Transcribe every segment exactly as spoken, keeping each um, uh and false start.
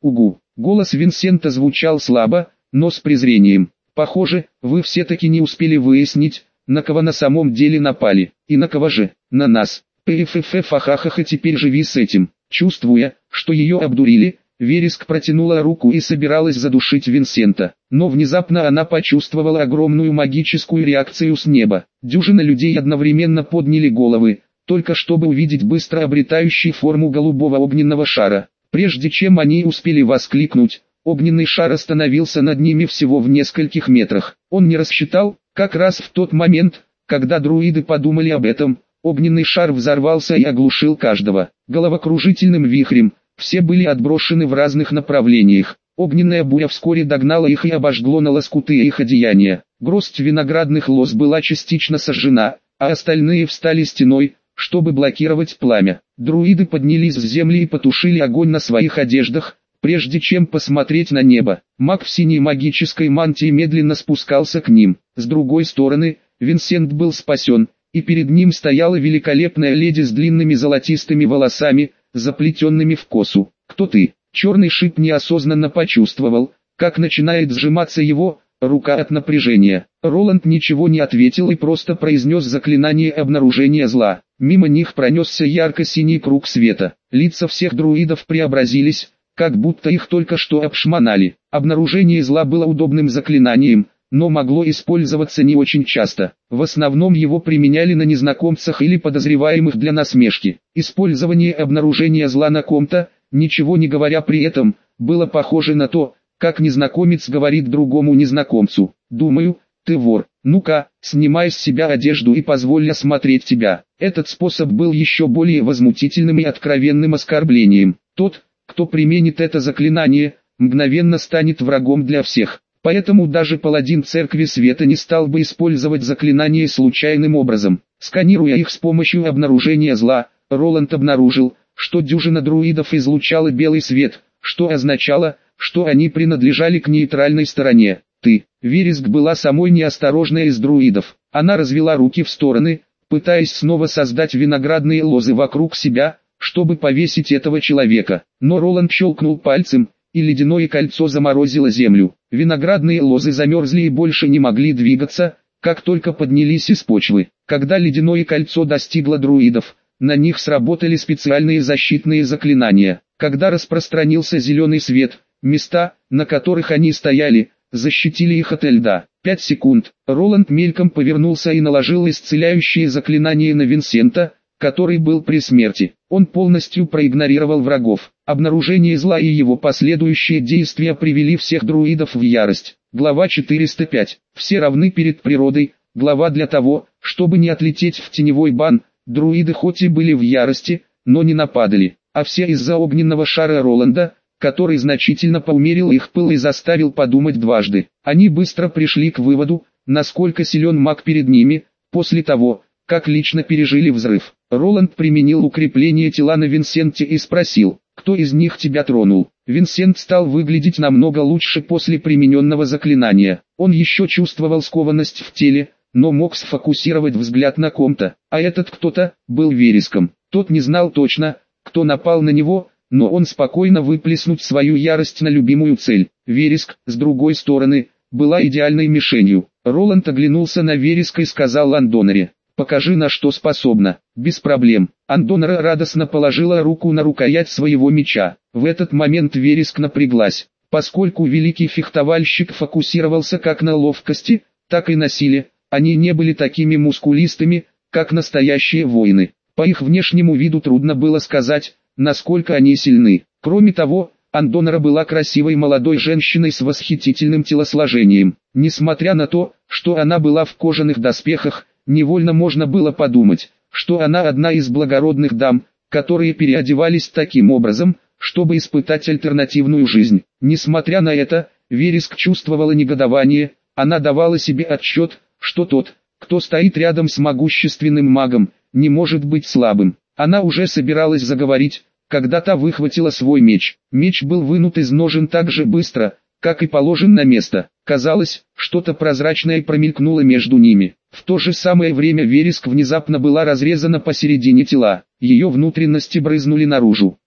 Угу. Голос Винсента звучал слабо, но с презрением. Похоже, вы все-таки не успели выяснить, на кого на самом деле напали. И на кого же? На нас. Пффф-ахахаха, теперь живи с этим. Чувствуя, что ее обдурили, Вереск протянула руку и собиралась задушить Винсента. Но внезапно она почувствовала огромную магическую реакцию с неба. Дюжина людей одновременно подняли головы, только чтобы увидеть быстро обретающий форму голубого огненного шара. Прежде чем они успели воскликнуть, огненный шар остановился над ними всего в нескольких метрах. Он не рассчитал, как раз в тот момент, когда друиды подумали об этом, огненный шар взорвался и оглушил каждого. Головокружительным вихрем, все были отброшены в разных направлениях. Огненная буря вскоре догнала их и обожгло на лоскуты их одеяния. Гроздь виноградных лоз была частично сожжена, а остальные встали стеной, чтобы блокировать пламя. Друиды поднялись с земли и потушили огонь на своих одеждах, прежде чем посмотреть на небо. Маг в синей магической мантии медленно спускался к ним. С другой стороны, Винсент был спасен, и перед ним стояла великолепная леди с длинными золотистыми волосами, заплетенными в косу. «Кто ты?» Черный шип неосознанно почувствовал, как начинает сжиматься его рука от напряжения. Роланд ничего не ответил и просто произнес заклинание обнаружения зла. Мимо них пронесся ярко-синий круг света. Лица всех друидов преобразились, как будто их только что обшмонали. Обнаружение зла было удобным заклинанием, но могло использоваться не очень часто. В основном его применяли на незнакомцах или подозреваемых для насмешки. Использование обнаружения зла на ком-то, ничего не говоря при этом, было похоже на то, как незнакомец говорит другому незнакомцу: «Думаю, ты вор, ну-ка, снимай с себя одежду и позволь осмотреть тебя». Этот способ был еще более возмутительным и откровенным оскорблением. Тот, кто применит это заклинание, мгновенно станет врагом для всех. Поэтому даже паладин Церкви Света не стал бы использовать заклинание случайным образом. Сканируя их с помощью обнаружения зла, Роланд обнаружил, что дюжина друидов излучала белый свет, что означало, что они принадлежали к нейтральной стороне. «Ты». Вереск была самой неосторожной из друидов. Она развела руки в стороны, пытаясь снова создать виноградные лозы вокруг себя, чтобы повесить этого человека. Но Роланд щелкнул пальцем, и ледяное кольцо заморозило землю. Виноградные лозы замерзли и больше не могли двигаться, как только поднялись из почвы. Когда ледяное кольцо достигло друидов, на них сработали специальные защитные заклинания. Когда распространился зеленый свет, места, на которых они стояли, защитили их от льда. Пять секунд. Роланд мельком повернулся и наложил исцеляющее заклинание на Винсента, который был при смерти. Он полностью проигнорировал врагов. Обнаружение зла и его последующие действия привели всех друидов в ярость. Глава четыреста пять. Все равны перед природой. Глава для того, чтобы не отлететь в теневой бан. Друиды хоть и были в ярости, но не нападали. А все из-за огненного шара Роланда, который значительно поумерил их пыл и заставил подумать дважды. Они быстро пришли к выводу, насколько силен маг перед ними, после того, как лично пережили взрыв. Роланд применил укрепление тела на Винсенте и спросил: «Кто из них тебя тронул?» Винсент стал выглядеть намного лучше после примененного заклинания. Он еще чувствовал скованность в теле, но мог сфокусировать взгляд на ком-то, а этот кто-то был Вереском. Тот не знал точно, кто напал на него, но он спокойно выплеснуть свою ярость на любимую цель. Вереск, с другой стороны, была идеальной мишенью. Роланд оглянулся на Вереска и сказал Андонаре: «Покажи, на что способна». «Без проблем». Андонара радостно положила руку на рукоять своего меча. В этот момент Вереск напряглась, поскольку великий фехтовальщик фокусировался как на ловкости, так и на силе. Они не были такими мускулистыми, как настоящие воины. По их внешнему виду трудно было сказать, насколько они сильны. Кроме того, Андонара была красивой молодой женщиной с восхитительным телосложением. Несмотря на то, что она была в кожаных доспехах, невольно можно было подумать, что она одна из благородных дам, которые переодевались таким образом, чтобы испытать альтернативную жизнь. Несмотря на это, Вереск чувствовала негодование, она давала себе отчет, что тот, кто стоит рядом с могущественным магом, не может быть слабым. Она уже собиралась заговорить, когда та выхватила свой меч. Меч был вынут из ножен так же быстро, как и положен на место. Казалось, что-то прозрачное промелькнуло между ними. В то же самое время Вереск внезапно была разрезана посередине тела. Ее внутренности брызнули наружу.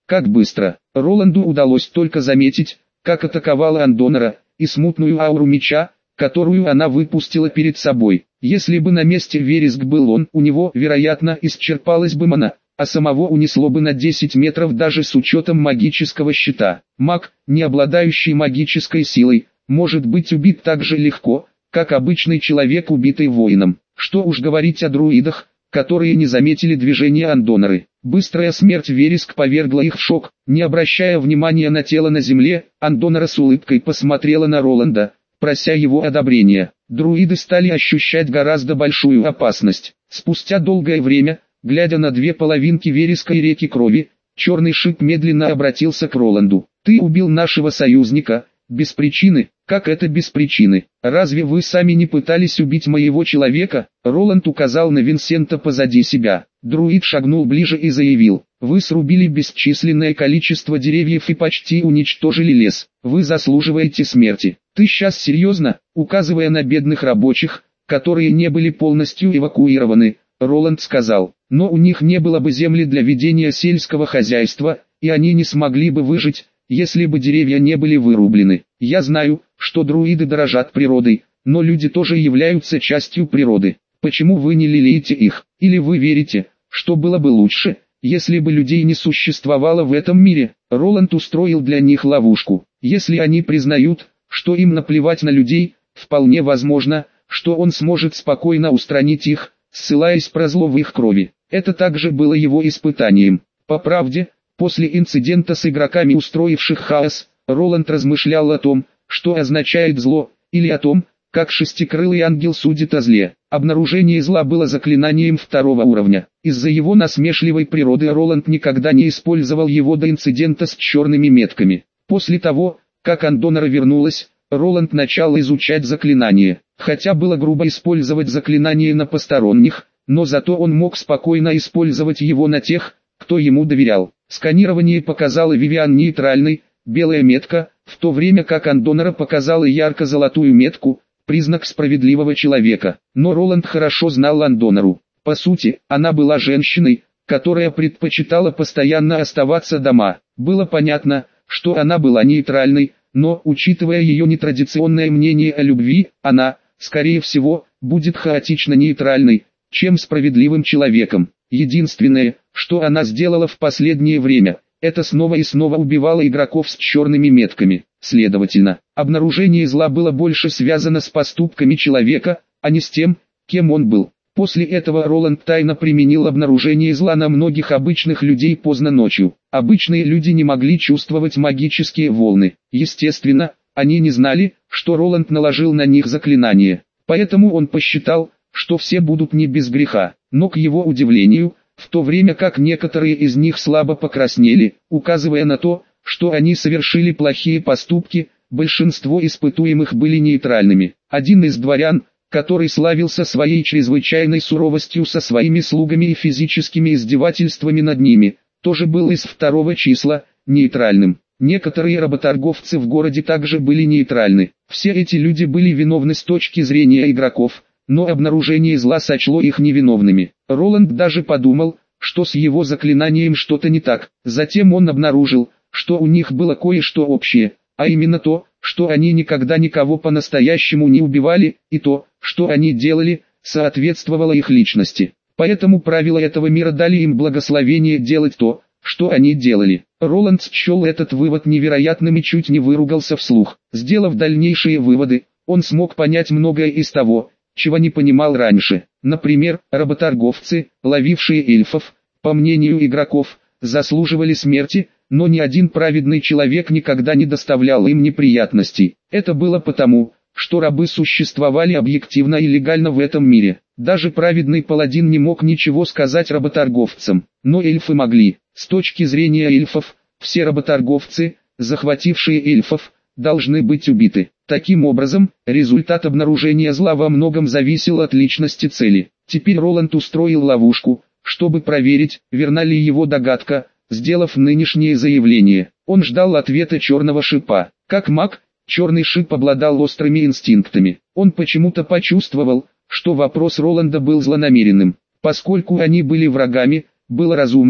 Как быстро. Роланду удалось только заметить, как атаковала Андонера, и смутную ауру меча, которую она выпустила перед собой. Если бы на месте Вереск был он, у него, вероятно, исчерпалась бы мана, а самого унесло бы на десять метров даже с учетом магического щита. Маг, не обладающий магической силой, может быть убит так же легко, как обычный человек, убитый воином. Что уж говорить о друидах, которые не заметили движения Андонеры. Быстрая смерть Вереск повергла их в шок. Не обращая внимания на тело на земле, Андонера с улыбкой посмотрела на Роланда, прося его одобрения. Друиды стали ощущать гораздо большую опасность. Спустя долгое время, глядя на две половинки вереска и реки крови, черный шип медленно обратился к Роланду. «Ты убил нашего союзника, без причины». «Как это без причины? Разве вы сами не пытались убить моего человека?» Роланд указал на Винсента позади себя. Друид шагнул ближе и заявил: «Вы срубили бесчисленное количество деревьев и почти уничтожили лес. Вы заслуживаете смерти». «Ты сейчас серьезно?» Указывая на бедных рабочих, которые не были полностью эвакуированы, Роланд сказал: «Но у них не было бы земли для ведения сельского хозяйства, и они не смогли бы выжить, если бы деревья не были вырублены. Я знаю, что друиды дорожат природой, но люди тоже являются частью природы. Почему вы не лелеете их? Или вы верите, что было бы лучше, если бы людей не существовало в этом мире?» Роланд устроил для них ловушку. Если они признают, что им наплевать на людей, вполне возможно, что он сможет спокойно устранить их, ссылаясь про зло в их крови. Это также было его испытанием. По правде, после инцидента с игроками, устроивших хаос, Роланд размышлял о том, что означает зло, или о том, как шестикрылый ангел судит о зле. Обнаружение зла было заклинанием второго уровня. Из-за его насмешливой природы Роланд никогда не использовал его до инцидента с черными метками. После того, как Андонера вернулась, Роланд начал изучать заклинание. Хотя было грубо использовать заклинание на посторонних, но зато он мог спокойно использовать его на тех, кто ему доверял. Сканирование показало Вивиан нейтральной, белая метка, в то время как Андонера показала ярко-золотую метку, признак справедливого человека. Но Роланд хорошо знал Андонеру. По сути, она была женщиной, которая предпочитала постоянно оставаться дома. Было понятно, что она была нейтральной, но, учитывая ее нетрадиционное мнение о любви, она, скорее всего, будет хаотично нейтральной, чем справедливым человеком. Единственное, что она сделала в последнее время, это снова и снова убивала игроков с черными метками. Следовательно, обнаружение зла было больше связано с поступками человека, а не с тем, кем он был. После этого Роланд тайно применил обнаружение зла на многих обычных людей поздно ночью. Обычные люди не могли чувствовать магические волны. Естественно, они не знали, что Роланд наложил на них заклинание. Поэтому он посчитал, что все будут не без греха. Но к его удивлению, в то время как некоторые из них слабо покраснели, указывая на то, что они совершили плохие поступки, большинство испытуемых были нейтральными. Один из дворян, который славился своей чрезвычайной суровостью со своими слугами и физическими издевательствами над ними, тоже был из второго числа, нейтральным. Некоторые работорговцы в городе также были нейтральны. Все эти люди были виновны с точки зрения игроков, но обнаружение зла сочло их невиновными. Роланд даже подумал, что с его заклинанием что-то не так. Затем он обнаружил, что у них было кое-что общее, а именно то, что они никогда никого по-настоящему не убивали, и то, что они делали, соответствовало их личности. Поэтому правила этого мира дали им благословение делать то, что они делали. Роланд счел этот вывод невероятным и чуть не выругался вслух. Сделав дальнейшие выводы, он смог понять многое из того, чего не понимал раньше. Например, работорговцы, ловившие эльфов, по мнению игроков, заслуживали смерти, но ни один праведный человек никогда не доставлял им неприятностей. Это было потому, что рабы существовали объективно и легально в этом мире. Даже праведный паладин не мог ничего сказать работорговцам, но эльфы могли. С точки зрения эльфов, все работорговцы, захватившие эльфов, должны быть убиты. Таким образом, результат обнаружения зла во многом зависел от личности цели. Теперь Роланд устроил ловушку, чтобы проверить, верна ли его догадка. Сделав нынешнее заявление, он ждал ответа черного шипа. Как маг, черный шип обладал острыми инстинктами. Он почему-то почувствовал, что вопрос Роланда был злонамеренным. Поскольку они были врагами, было разумно,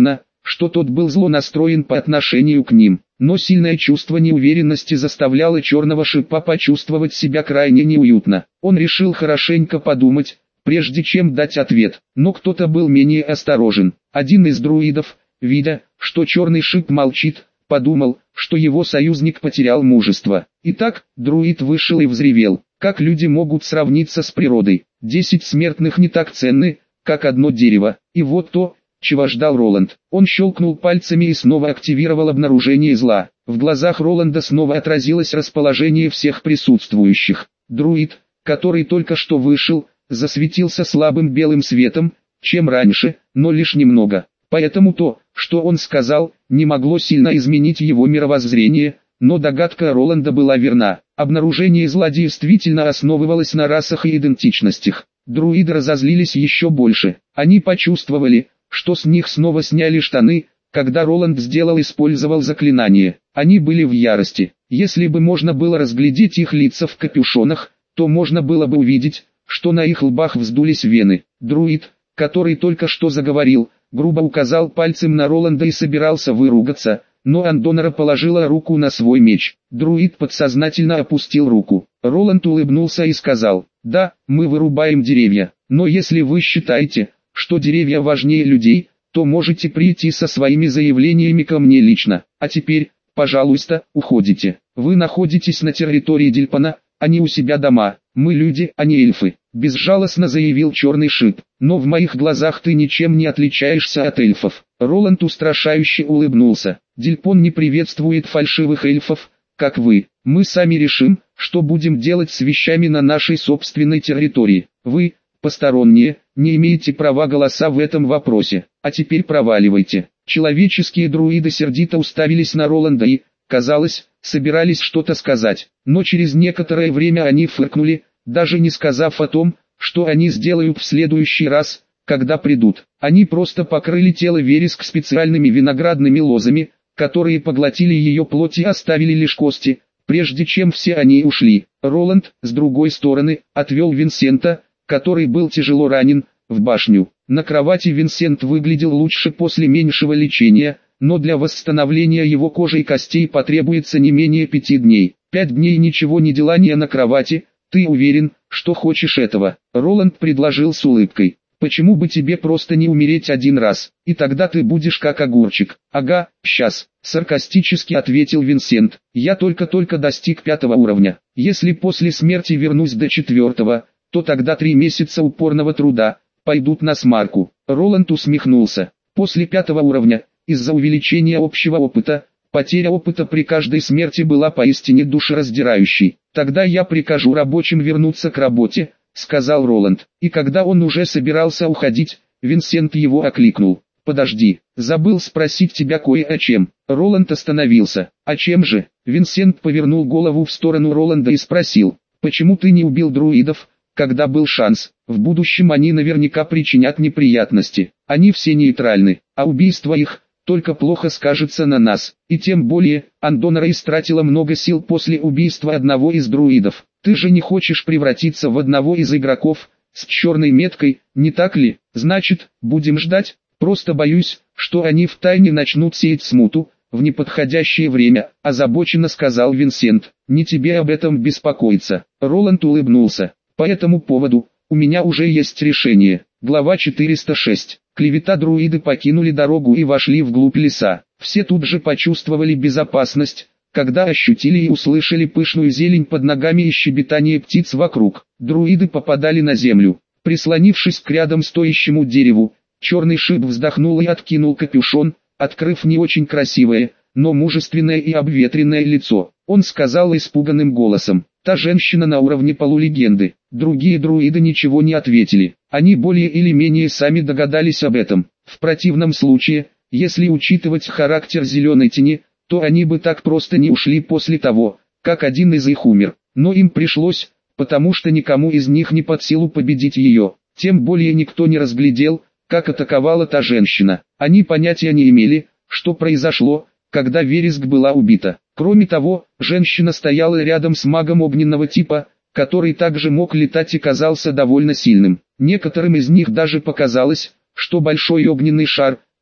что тот был зло настроен по отношению к ним. Но сильное чувство неуверенности заставляло черного шипа почувствовать себя крайне неуютно. Он решил хорошенько подумать, прежде чем дать ответ. Но кто-то был менее осторожен. Один из друидов, видя, что черный шип молчит, подумал, что его союзник потерял мужество. Итак, друид вышел и взревел. Как люди могут сравниться с природой? Десять смертных не так ценны, как одно дерево. И вот то, чего ждал Роланд. Он щелкнул пальцами и снова активировал обнаружение зла. В глазах Роланда снова отразилось расположение всех присутствующих. Друид, который только что вышел, засветился слабым белым светом, чем раньше, но лишь немного. Поэтому то, что он сказал, не могло сильно изменить его мировоззрение, но догадка Роланда была верна. Обнаружение зла действительно основывалось на расах и идентичностях. Друиды разозлились еще больше. Они почувствовали, что с них снова сняли штаны, когда Роланд сделал использовал заклинание. Они были в ярости. Если бы можно было разглядеть их лица в капюшонах, то можно было бы увидеть, что на их лбах вздулись вены. Друид, который только что заговорил, грубо указал пальцем на Роланда и собирался выругаться, но Андонора положила руку на свой меч. Друид подсознательно опустил руку. Роланд улыбнулся и сказал: «Да, мы вырубаем деревья, но если вы считаете, что деревья важнее людей, то можете прийти со своими заявлениями ко мне лично. А теперь, пожалуйста, уходите. Вы находитесь на территории Дильпана, а не у себя дома. Мы люди, а не эльфы», — безжалостно заявил черный шип. «Но в моих глазах ты ничем не отличаешься от эльфов». Роланд устрашающе улыбнулся. «Дильпон не приветствует фальшивых эльфов, как вы. Мы сами решим, что будем делать с вещами на нашей собственной территории. Вы, посторонние, не имеете права голоса в этом вопросе. А теперь проваливайте». Человеческие друиды сердито уставились на Роланда и, казалось, собирались что-то сказать. Но через некоторое время они фыркнули, даже не сказав о том, что они сделают в следующий раз, когда придут. Они просто покрыли тело вереск специальными виноградными лозами, которые поглотили ее плоть и оставили лишь кости, прежде чем все они ушли. Роланд, с другой стороны, отвел Винсента, который был тяжело ранен, в башню. На кровати Винсент выглядел лучше после меньшего лечения, но для восстановления его кожи и костей потребуется не менее пяти дней. Пять дней ничего не делания на кровати. Ты уверен, что хочешь этого? Роланд предложил с улыбкой. Почему бы тебе просто не умереть один раз, и тогда ты будешь как огурчик? Ага, сейчас, саркастически ответил Винсент. Я только-только достиг пятого уровня. Если после смерти вернусь до четвертого, то тогда три месяца упорного труда пойдут на смарку. Роланд усмехнулся. После пятого уровня, из-за увеличения общего опыта, потеря опыта при каждой смерти была поистине душераздирающей. Тогда я прикажу рабочим вернуться к работе, сказал Роланд. И когда он уже собирался уходить, Винсент его окликнул. Подожди, забыл спросить тебя кое о чем. Роланд остановился. О чем же? Винсент повернул голову в сторону Роланда и спросил. Почему ты не убил друидов, когда был шанс? В будущем они наверняка причинят неприятности. Они все нейтральны, а убийство их только плохо скажется на нас. И тем более, Андонора истратила много сил после убийства одного из друидов. Ты же не хочешь превратиться в одного из игроков с черной меткой, не так ли? Значит, будем ждать. Просто боюсь, что они втайне начнут сеять смуту в неподходящее время, озабоченно сказал Винсент. Не тебе об этом беспокоиться. Роланд улыбнулся. По этому поводу у меня уже есть решение. Глава четыреста шесть. Клевета. Друиды покинули дорогу и вошли вглубь леса. Все тут же почувствовали безопасность, когда ощутили и услышали пышную зелень под ногами и щебетание птиц вокруг. Друиды попадали на землю. Прислонившись к рядом стоящему дереву, черный шип вздохнул и откинул капюшон, открыв не очень красивое, но мужественное и обветренное лицо. Он сказал испуганным голосом: «Та женщина на уровне полулегенды». Другие друиды ничего не ответили. Они более или менее сами догадались об этом. В противном случае, если учитывать характер зеленой тени, то они бы так просто не ушли после того, как один из их умер. Но им пришлось, потому что никому из них не под силу победить ее. Тем более никто не разглядел, как атаковала та женщина. Они понятия не имели, что произошло, когда Вереск была убита. Кроме того, женщина стояла рядом с магом огненного типа, который также мог летать и казался довольно сильным. Некоторым из них даже показалось, что большой огненный шар,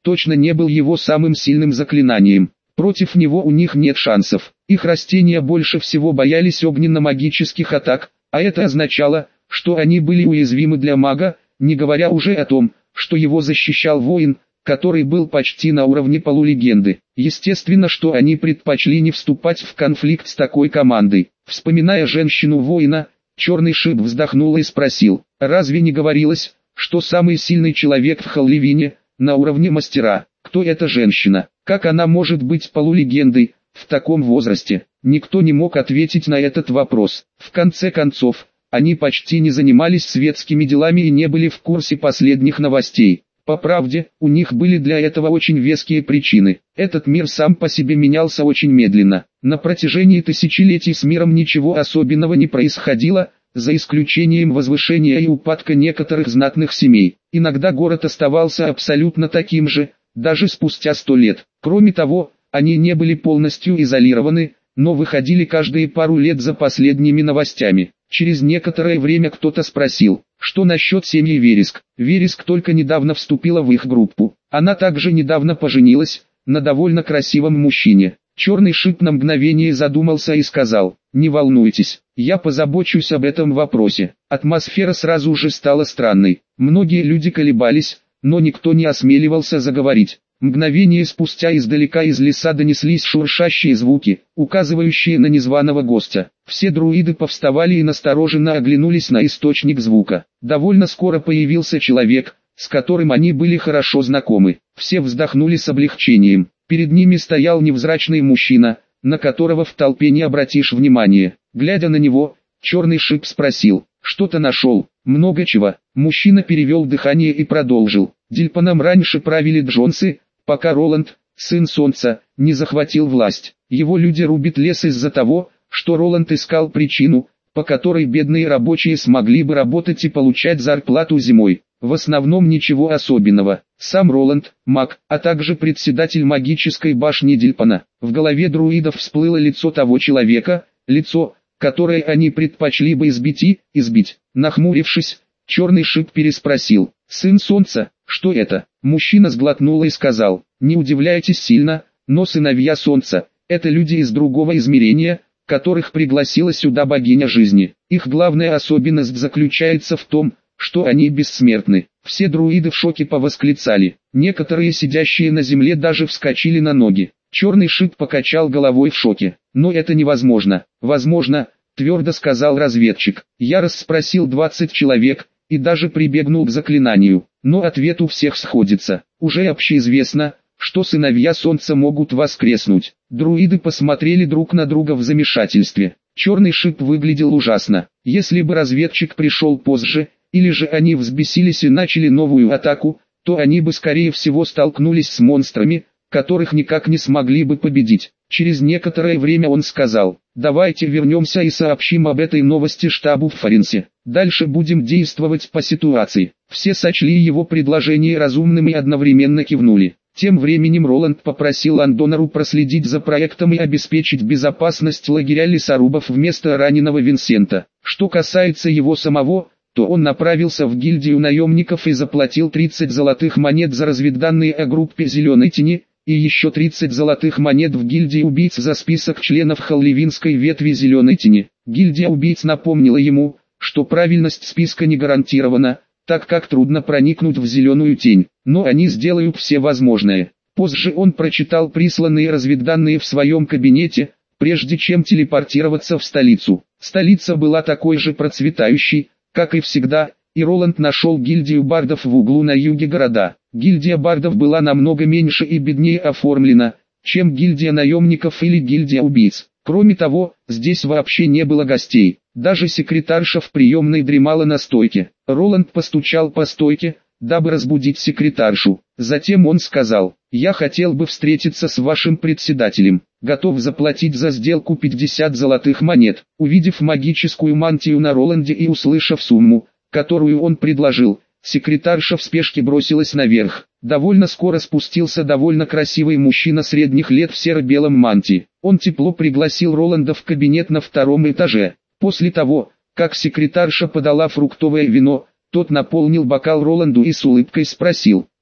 точно не был его самым сильным заклинанием. Против него у них нет шансов. Их растения больше всего боялись огненно-магических атак, а это означало, что они были уязвимы для мага, не говоря уже о том, что его защищал воин, который был почти на уровне полулегенды. Естественно, что они предпочли не вступать в конфликт с такой командой. Вспоминая женщину-воина, Черный Шип вздохнул и спросил: «Разве не говорилось, что самый сильный человек в Халливине на уровне мастера? Кто эта женщина? Как она может быть полулегендой в таком возрасте?» Никто не мог ответить на этот вопрос. В конце концов, они почти не занимались светскими делами и не были в курсе последних новостей. По правде, у них были для этого очень веские причины. Этот мир сам по себе менялся очень медленно. На протяжении тысячелетий с миром ничего особенного не происходило, за исключением возвышения и упадка некоторых знатных семей. Иногда город оставался абсолютно таким же, даже спустя сто лет. Кроме того, они не были полностью изолированы, но выходили каждые пару лет за последними новостями. Через некоторое время кто-то спросил, что насчет семьи Вереск. Вереск только недавно вступила в их группу. Она также недавно поженилась на довольно красивом мужчине. Черный Шип на мгновение задумался и сказал: «Не волнуйтесь, я позабочусь об этом вопросе». Атмосфера сразу же стала странной. Многие люди колебались, но никто не осмеливался заговорить. Мгновение спустя издалека из леса донеслись шуршащие звуки, указывающие на незваного гостя. Все друиды повставали и настороженно оглянулись на источник звука. Довольно скоро появился человек, с которым они были хорошо знакомы. Все вздохнули с облегчением. Перед ними стоял невзрачный мужчина, на которого в толпе не обратишь внимания. Глядя на него, Черный Шип спросил: «Что-то нашел?» «Много чего». Мужчина перевел дыхание и продолжил: «Дильпаном раньше правили Джонсы, пока Роланд, сын Солнца, не захватил власть. Его люди рубят лес из-за того, что Роланд искал причину, по которой бедные рабочие смогли бы работать и получать зарплату зимой. В основном ничего особенного. Сам Роланд, маг, а также председатель магической башни Дильпана». В голове друидов всплыло лицо того человека, лицо, которое они предпочли бы избить и избить. Нахмурившись, Черный Шип переспросил: «Сын Солнца, что это?» Мужчина сглотнул и сказал: «Не удивляйтесь сильно, но сыновья Солнца – это люди из другого измерения, которых пригласила сюда богиня жизни. Их главная особенность заключается в том, что они бессмертны». Все друиды в шоке повосклицали. Некоторые сидящие на земле даже вскочили на ноги. Черный Шип покачал головой в шоке. «Но это невозможно». «Возможно», – твердо сказал разведчик. «Я расспросил двадцать человек и даже прибегнул к заклинанию, но ответ у всех сходится. Уже общеизвестно, что сыновья Солнца могут воскреснуть». Друиды посмотрели друг на друга в замешательстве. Черный Шип выглядел ужасно. Если бы разведчик пришел позже, или же они взбесились и начали новую атаку, то они бы скорее всего столкнулись с монстрами, которых никак не смогли бы победить. Через некоторое время он сказал: «Давайте вернемся и сообщим об этой новости штабу в Фаренсе. Дальше будем действовать по ситуации». Все сочли его предложение разумным и одновременно кивнули. Тем временем Роланд попросил Андонару проследить за проектом и обеспечить безопасность лагеря лесорубов вместо раненого Винсента. Что касается его самого, то он направился в гильдию наемников и заплатил тридцать золотых монет за разведданные о группе Зеленой Тени, и еще тридцать золотых монет в гильдии убийц за список членов Халливинской ветви Зеленой Тени. Гильдия убийц напомнила ему, что правильность списка не гарантирована, так как трудно проникнуть в Зеленую Тень, но они сделают все возможное. Позже он прочитал присланные разведданные в своем кабинете, прежде чем телепортироваться в столицу. Столица была такой же процветающей, как и всегда, и Роланд нашел гильдию бардов в углу на юге города. Гильдия бардов была намного меньше и беднее оформлена, чем гильдия наемников или гильдия убийц. Кроме того, здесь вообще не было гостей. Даже секретарша в приемной дремала на стойке. Роланд постучал по стойке, дабы разбудить секретаршу. Затем он сказал: «Я хотел бы встретиться с вашим председателем. Готов заплатить за сделку пятьдесят золотых монет». Увидев магическую мантию на Роланде и услышав сумму, которую он предложил, секретарша в спешке бросилась наверх. Довольно скоро спустился довольно красивый мужчина средних лет в серо-белом мантии. Он тепло пригласил Роланда в кабинет на втором этаже. После того, как секретарша подала фруктовое вино, тот наполнил бокал Роланду и с улыбкой спросил: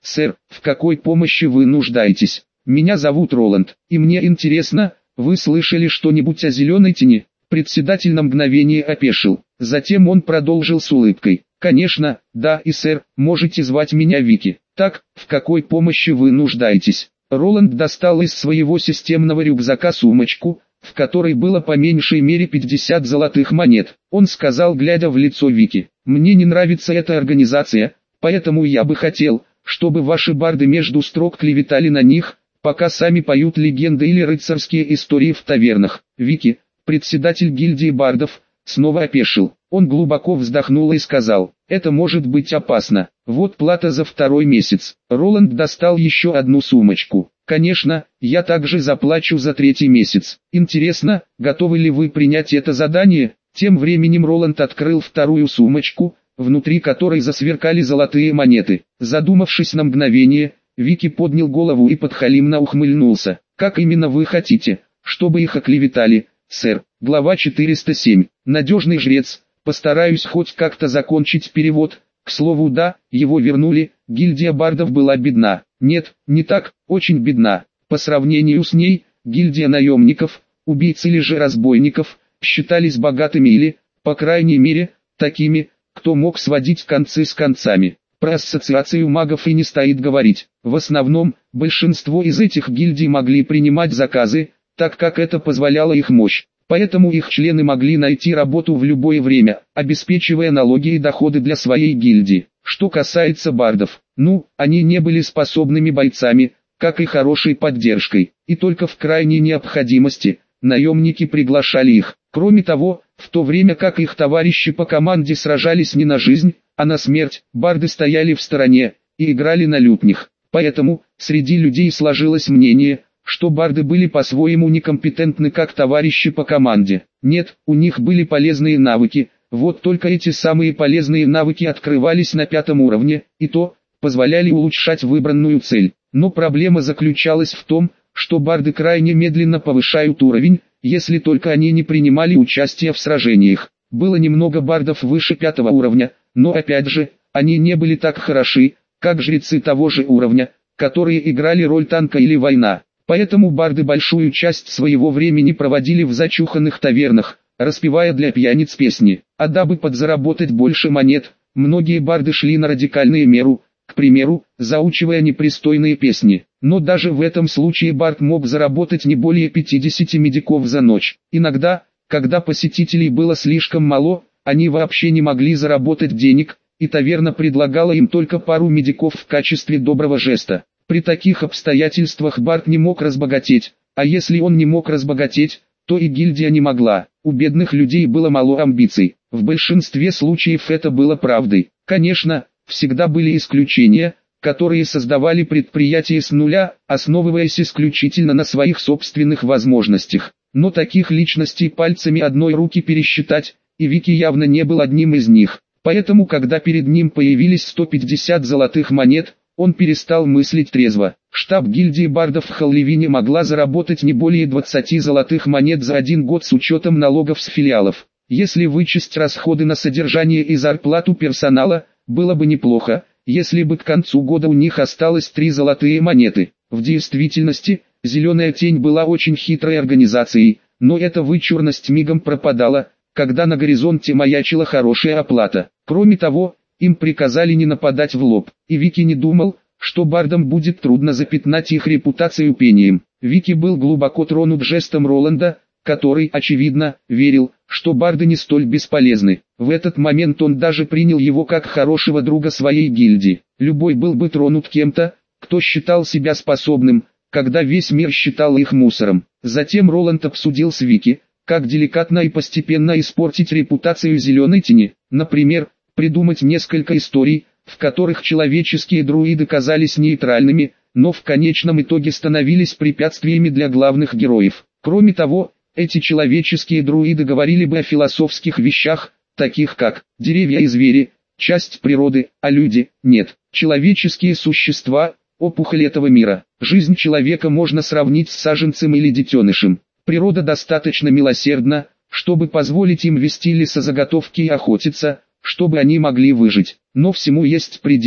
«Сэр, в какой помощи вы нуждаетесь? Меня зовут Роланд, и мне интересно, вы слышали что-нибудь о зеленой тени?» Председатель на мгновение опешил. Затем он продолжил с улыбкой. «Конечно, да, и сэр, можете звать меня Вики. Так, в какой помощи вы нуждаетесь?» Роланд достал из своего системного рюкзака сумочку, в которой было по меньшей мере пятьдесят золотых монет. Он сказал, глядя в лицо Вики: «Мне не нравится эта организация, поэтому я бы хотел, чтобы ваши барды между строк клеветали на них, пока сами поют легенды или рыцарские истории в тавернах». Вики, председатель гильдии бардов, снова опешил. Он глубоко вздохнул и сказал: «Это может быть опасно. Вот плата за второй месяц». Роланд достал еще одну сумочку. «Конечно, я также заплачу за третий месяц. Интересно, готовы ли вы принять это задание?» Тем временем Роланд открыл вторую сумочку, внутри которой засверкали золотые монеты. Задумавшись на мгновение, Вики поднял голову и подхалимно ухмыльнулся. «Как именно вы хотите, чтобы их оклеветали, сэр?» Глава четыреста семь. Надежный жрец. Постараюсь хоть как-то закончить перевод. К слову, да, его вернули. Гильдия бардов была бедна. Нет, не так, очень бедна. По сравнению с ней, гильдия наемников, убийц или же разбойников, считались богатыми или, по крайней мере, такими, кто мог сводить концы с концами. Про ассоциацию магов и не стоит говорить. В основном, большинство из этих гильдий могли принимать заказы, так как это позволяло их мощь. Поэтому их члены могли найти работу в любое время, обеспечивая налоги и доходы для своей гильдии. Что касается бардов, ну, они не были способными бойцами, как и хорошей поддержкой, и только в крайней необходимости, наемники приглашали их. Кроме того, в то время как их товарищи по команде сражались не на жизнь, а на смерть, барды стояли в стороне и играли на лютнях. Поэтому, среди людей сложилось мнение, что барды были по-своему некомпетентны как товарищи по команде. Нет, у них были полезные навыки, вот только эти самые полезные навыки открывались на пятом уровне, и то, позволяли улучшать выбранную цель. Но проблема заключалась в том, что барды крайне медленно повышают уровень, если только они не принимали участие в сражениях. Было немного бардов выше пятого уровня, но опять же, они не были так хороши, как жрецы того же уровня, которые играли роль танка или война. Поэтому барды большую часть своего времени проводили в зачуханных тавернах, распевая для пьяниц песни. А дабы подзаработать больше монет, многие барды шли на радикальные меры, к примеру, заучивая непристойные песни. Но даже в этом случае бард мог заработать не более пятидесяти медиков за ночь. Иногда, когда посетителей было слишком мало, они вообще не могли заработать денег, и таверна предлагала им только пару медиков в качестве доброго жеста. При таких обстоятельствах бард не мог разбогатеть, а если он не мог разбогатеть, то и гильдия не могла. У бедных людей было мало амбиций. В большинстве случаев это было правдой. Конечно, всегда были исключения, которые создавали предприятия с нуля, основываясь исключительно на своих собственных возможностях. Но таких личностей пальцами одной руки пересчитать, и Вики явно не был одним из них. Поэтому, когда перед ним появились сто пятьдесят золотых монет, он перестал мыслить трезво. Штаб гильдии бардов в Халливине могла заработать не более двадцати золотых монет за один год с учетом налогов с филиалов. Если вычесть расходы на содержание и зарплату персонала, было бы неплохо, если бы к концу года у них осталось три золотые монеты. В действительности, Зеленая Тень была очень хитрой организацией, но эта вычурность мигом пропадала, когда на горизонте маячила хорошая оплата. Кроме того, им приказали не нападать в лоб, и Вики не думал, что бардам будет трудно запятнать их репутацию пением. Вики был глубоко тронут жестом Роланда, который, очевидно, верил, что барды не столь бесполезны. В этот момент он даже принял его как хорошего друга своей гильдии. Любой был бы тронут кем-то, кто считал себя способным, когда весь мир считал их мусором. Затем Роланд обсудил с Вики, как деликатно и постепенно испортить репутацию Зеленой Тени. Например, придумать несколько историй, в которых человеческие друиды казались нейтральными, но в конечном итоге становились препятствиями для главных героев. Кроме того, эти человеческие друиды говорили бы о философских вещах, таких как «деревья и звери», «часть природы», а люди – нет. Человеческие существа – опухоль этого мира. Жизнь человека можно сравнить с саженцем или детенышем. Природа достаточно милосердна, чтобы позволить им вести лесозаготовки и охотиться, чтобы они могли выжить. Но всему есть предел.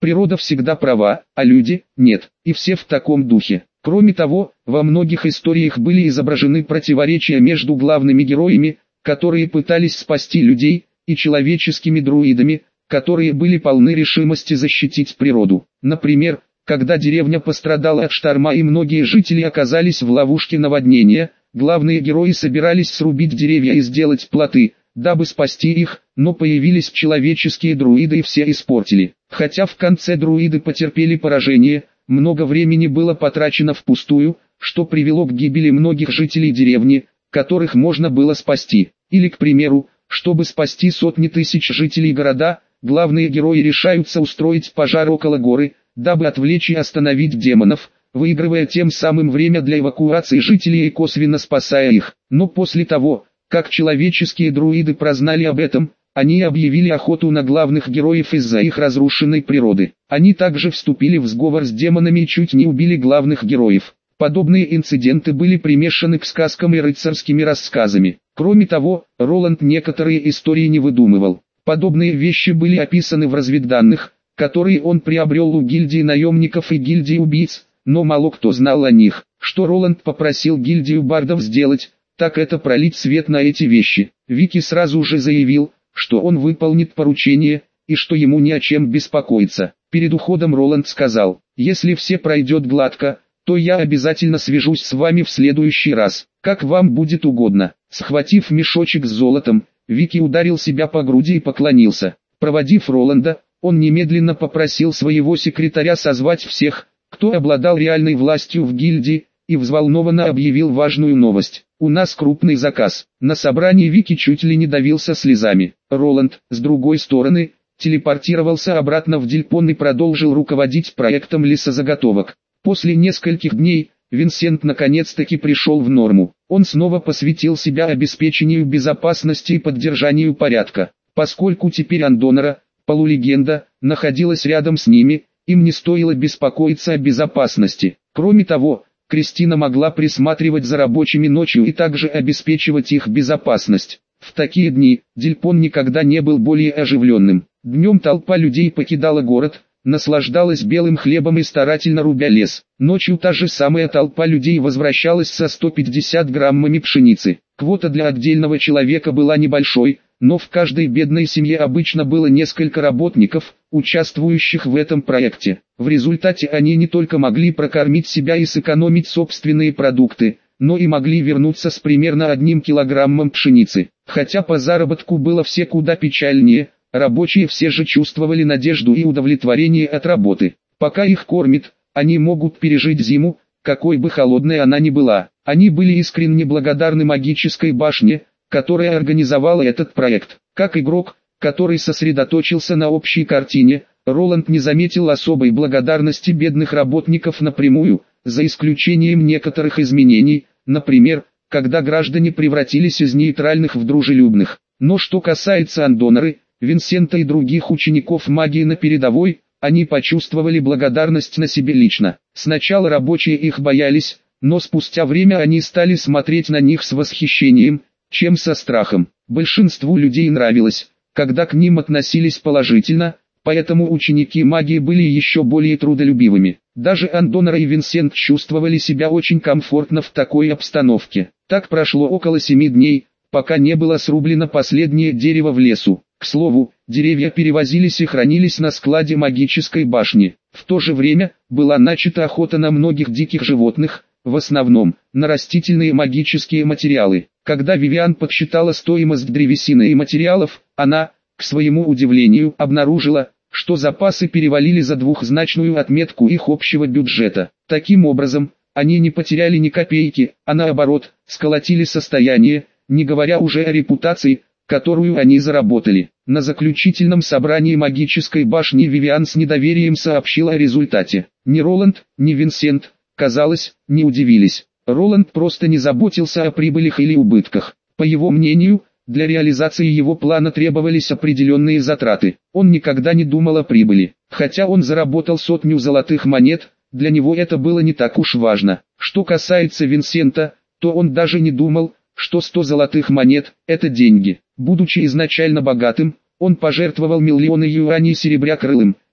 Природа всегда права, а люди – нет, и все в таком духе. Кроме того, во многих историях были изображены противоречия между главными героями, которые пытались спасти людей, и человеческими друидами, которые были полны решимости защитить природу. Например, когда деревня пострадала от шторма и многие жители оказались в ловушке наводнения, главные герои собирались срубить деревья и сделать плоты, дабы спасти их, но появились человеческие друиды и все испортили. Хотя в конце друиды потерпели поражение, много времени было потрачено впустую, что привело к гибели многих жителей деревни, которых можно было спасти. Или, к примеру, чтобы спасти сотни тысяч жителей города, главные герои решаются устроить пожар около горы, дабы отвлечь и остановить демонов, выигрывая тем самым время для эвакуации жителей и косвенно спасая их. Но после того, как человеческие друиды прознали об этом, они объявили охоту на главных героев из-за их разрушенной природы. Они также вступили в сговор с демонами и чуть не убили главных героев. Подобные инциденты были примешаны к сказкам и рыцарскими рассказами. Кроме того, Роланд некоторые истории не выдумывал. Подобные вещи были описаны в разведданных, которые он приобрел у гильдии наемников и гильдии убийц, но мало кто знал о них. Что Роланд попросил гильдию бардов сделать, так это пролить свет на эти вещи. Вики сразу же заявил, что он выполнит поручение, и что ему не о чем беспокоиться. Перед уходом Роланд сказал: «Если все пройдет гладко, то я обязательно свяжусь с вами в следующий раз, как вам будет угодно». Схватив мешочек с золотом, Вики ударил себя по груди и поклонился. Проводив Роланда, он немедленно попросил своего секретаря созвать всех, кто обладал реальной властью в гильдии, и взволнованно объявил важную новость: «У нас крупный заказ». На собрании Вики чуть ли не давился слезами. Роланд, с другой стороны, телепортировался обратно в Дильпон и продолжил руководить проектом лесозаготовок. После нескольких дней, Винсент наконец-таки пришел в норму. Он снова посвятил себя обеспечению безопасности и поддержанию порядка. Поскольку теперь Андонора, полулегенда, находилась рядом с ними, им не стоило беспокоиться о безопасности. Кроме того, Кристина могла присматривать за рабочими ночью и также обеспечивать их безопасность. В такие дни, Дильпон никогда не был более оживленным. Днем толпа людей покидала город, наслаждалась белым хлебом и старательно рубя лес. Ночью та же самая толпа людей возвращалась со ста пятьюдесятью граммами пшеницы. Квота для отдельного человека была небольшой, но в каждой бедной семье обычно было несколько работников, участвующих в этом проекте. В результате они не только могли прокормить себя и сэкономить собственные продукты, но и могли вернуться с примерно одним килограммом пшеницы. Хотя по заработку было все куда печальнее, рабочие все же чувствовали надежду и удовлетворение от работы. Пока их кормят, они могут пережить зиму, какой бы холодной она ни была. Они были искренне благодарны магической башне, которая организовала этот проект. Как игрок, который сосредоточился на общей картине, Роланд не заметил особой благодарности бедных работников напрямую, за исключением некоторых изменений, например, когда граждане превратились из нейтральных в дружелюбных. Но что касается Андоноры, Винсента и других учеников магии на передовой, они почувствовали благодарность на себе лично. Сначала рабочие их боялись, но спустя время они стали смотреть на них с восхищением, чем со страхом. Большинству людей нравилось, когда к ним относились положительно, поэтому ученики магии были еще более трудолюбивыми. Даже Андонора и Винсент чувствовали себя очень комфортно в такой обстановке. Так прошло около семи дней, пока не было срублено последнее дерево в лесу. К слову, деревья перевозились и хранились на складе магической башни. В то же время, была начата охота на многих диких животных, в основном, на растительные магические материалы. Когда Вивиан подсчитала стоимость древесины и материалов, она, к своему удивлению, обнаружила, что запасы перевалили за двухзначную отметку их общего бюджета. Таким образом, они не потеряли ни копейки, а наоборот, сколотили состояние, не говоря уже о репутации, которую они заработали. На заключительном собрании магической башни Вивиан с недоверием сообщила о результате. Ни Роланд, ни Винсент, казалось, не удивились. Роланд просто не заботился о прибылях или убытках. По его мнению, для реализации его плана требовались определенные затраты. Он никогда не думал о прибыли. Хотя он заработал сотню золотых монет, для него это было не так уж важно. Что касается Винсента, то он даже не думал, что сто золотых монет – это деньги. Будучи изначально богатым, он пожертвовал миллионы юаней серебря крылым,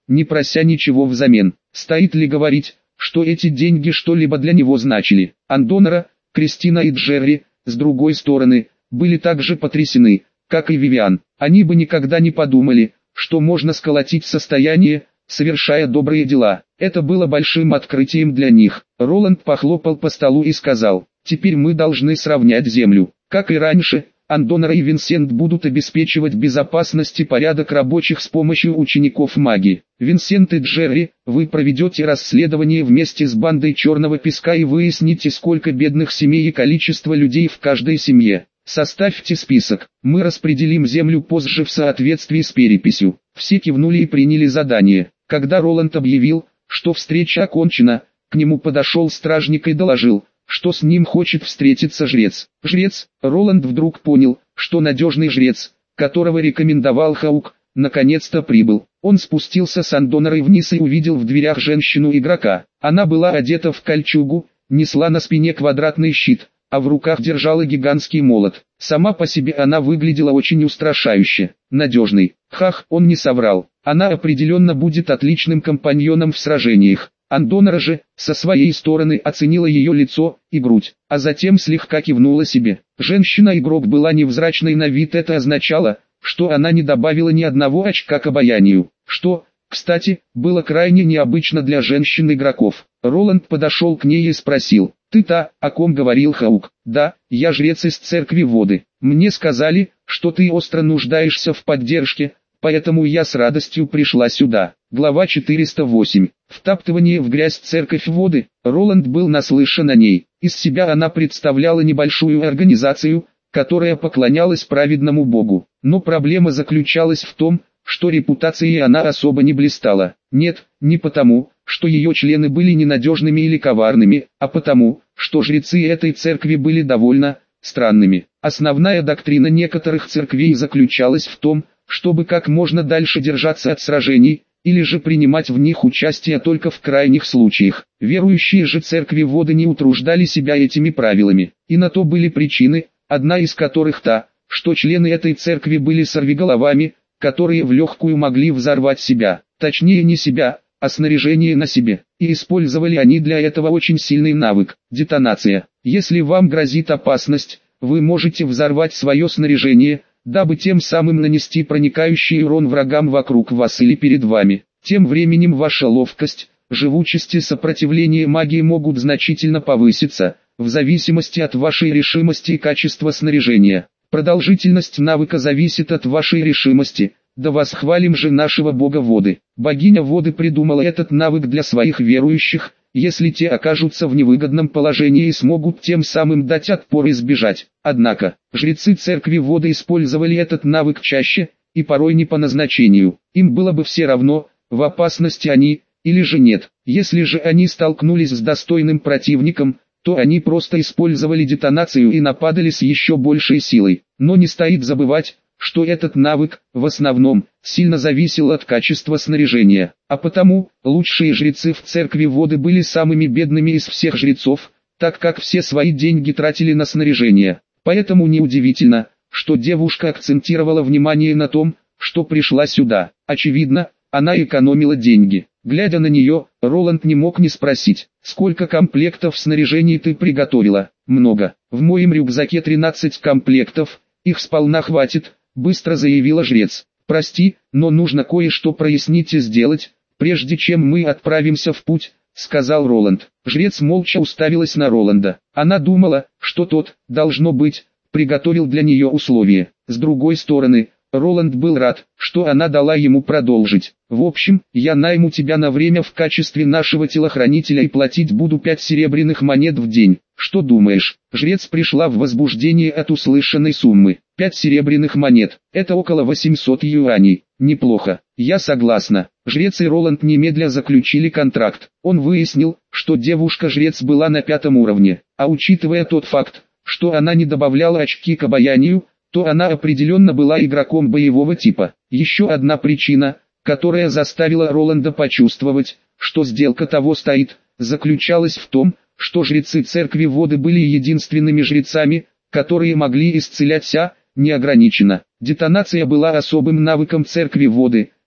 не прося ничего взамен. Стоит ли говорить, что эти деньги что-либо для него значили? Андонера, Кристина и Джерри, с другой стороны, были также потрясены, как и Вивиан. Они бы никогда не подумали, что можно сколотить состояние, совершая добрые дела. Это было большим открытием для них. Роланд похлопал по столу и сказал: «Теперь мы должны сравнять землю. Как и раньше, Андонера и Винсент будут обеспечивать безопасность и порядок рабочих с помощью учеников магии. Винсент и Джерри, вы проведете расследование вместе с бандой Черного Песка и выясните, сколько бедных семей и количество людей в каждой семье. Составьте список, мы распределим землю позже в соответствии с переписью». Все кивнули и приняли задание. Когда Роланд объявил, что встреча окончена, к нему подошел стражник и доложил, что с ним хочет встретиться жрец. Жрец, Роланд вдруг понял, что надежный жрец, которого рекомендовал Хаук, наконец-то прибыл. Он спустился с Андонерой вниз и увидел в дверях женщину-игрока. Она была одета в кольчугу, несла на спине квадратный щит, а в руках держала гигантский молот. Сама по себе она выглядела очень устрашающе. Надежный. Хах, он не соврал. Она определенно будет отличным компаньоном в сражениях. Андонера же, со своей стороны, оценила ее лицо и грудь, а затем слегка кивнула себе. Женщина-игрок была невзрачной на вид, это означало, что она не добавила ни одного очка к обаянию, что, кстати, было крайне необычно для женщин-игроков. Роланд подошел к ней и спросил: «Ты та, о ком говорил Хаук?» «Да, я жрец из церкви воды. Мне сказали, что ты остро нуждаешься в поддержке, поэтому я с радостью пришла сюда». Глава четыреста восемь. Втаптывание в грязь церковь воды. Роланд был наслышан о ней. Из себя она представляла небольшую организацию, которая поклонялась праведному богу. Но проблема заключалась в том, что репутацией она особо не блистала. Нет, не потому, что ее члены были ненадежными или коварными, а потому, что жрецы этой церкви были довольно странными. Основная доктрина некоторых церквей заключалась в том, чтобы как можно дальше держаться от сражений, или же принимать в них участие только в крайних случаях. Верующие же церкви воды не утруждали себя этими правилами, и на то были причины, одна из которых та, что члены этой церкви были сорвиголовами, которые в легкую могли взорвать себя, точнее не себя, а снаряжение на себе, и использовали они для этого очень сильный навык – детонация. Если вам грозит опасность, вы можете взорвать свое снаряжение, дабы тем самым нанести проникающий урон врагам вокруг вас или перед вами. Тем временем ваша ловкость, живучесть и сопротивление магии могут значительно повыситься, в зависимости от вашей решимости и качества снаряжения. Продолжительность навыка зависит от вашей решимости. Да восхвалим же нашего бога воды. Богиня воды придумала этот навык для своих верующих, если те окажутся в невыгодном положении и смогут тем самым дать отпор и сбежать. Однако, жрецы церкви воды использовали этот навык чаще, и порой не по назначению. Им было бы все равно, в опасности они, или же нет. Если же они столкнулись с достойным противником, то они просто использовали детонацию и нападали с еще большей силой. Но не стоит забывать, что этот навык, в основном, сильно зависел от качества снаряжения, а потому, лучшие жрецы в церкви воды были самыми бедными из всех жрецов, так как все свои деньги тратили на снаряжение. Поэтому неудивительно, что девушка акцентировала внимание на том, что пришла сюда. Очевидно, она экономила деньги. Глядя на нее, Роланд не мог не спросить: «Сколько комплектов снаряжений ты приготовила?» «Много. В моем рюкзаке тринадцать комплектов, их сполна хватит», — быстро заявила жрец. «Прости, но нужно кое-что прояснить и сделать, прежде чем мы отправимся в путь», — сказал Роланд. Жрец молча уставилась на Роланда. Она думала, что тот, должно быть, приготовил для нее условия. С другой стороны, Роланд был рад, что она дала ему продолжить. «В общем, я найму тебя на время в качестве нашего телохранителя и платить буду пять серебряных монет в день. Что думаешь?» Жрец пришла в возбуждение от услышанной суммы. Пять серебряных монет, это около восемьсот юаней. Неплохо, я согласна. Жрец и Роланд немедля заключили контракт. Он выяснил, что девушка-жрец была на пятом уровне, а учитывая тот факт, что она не добавляла очки к обаянию, то она определенно была игроком боевого типа. Еще одна причина, которая заставила Роланда почувствовать, что сделка того стоит, заключалась в том, что жрецы церкви воды были единственными жрецами, которые могли исцелять ся, неограниченно. Детонация была особым навыком церкви воды,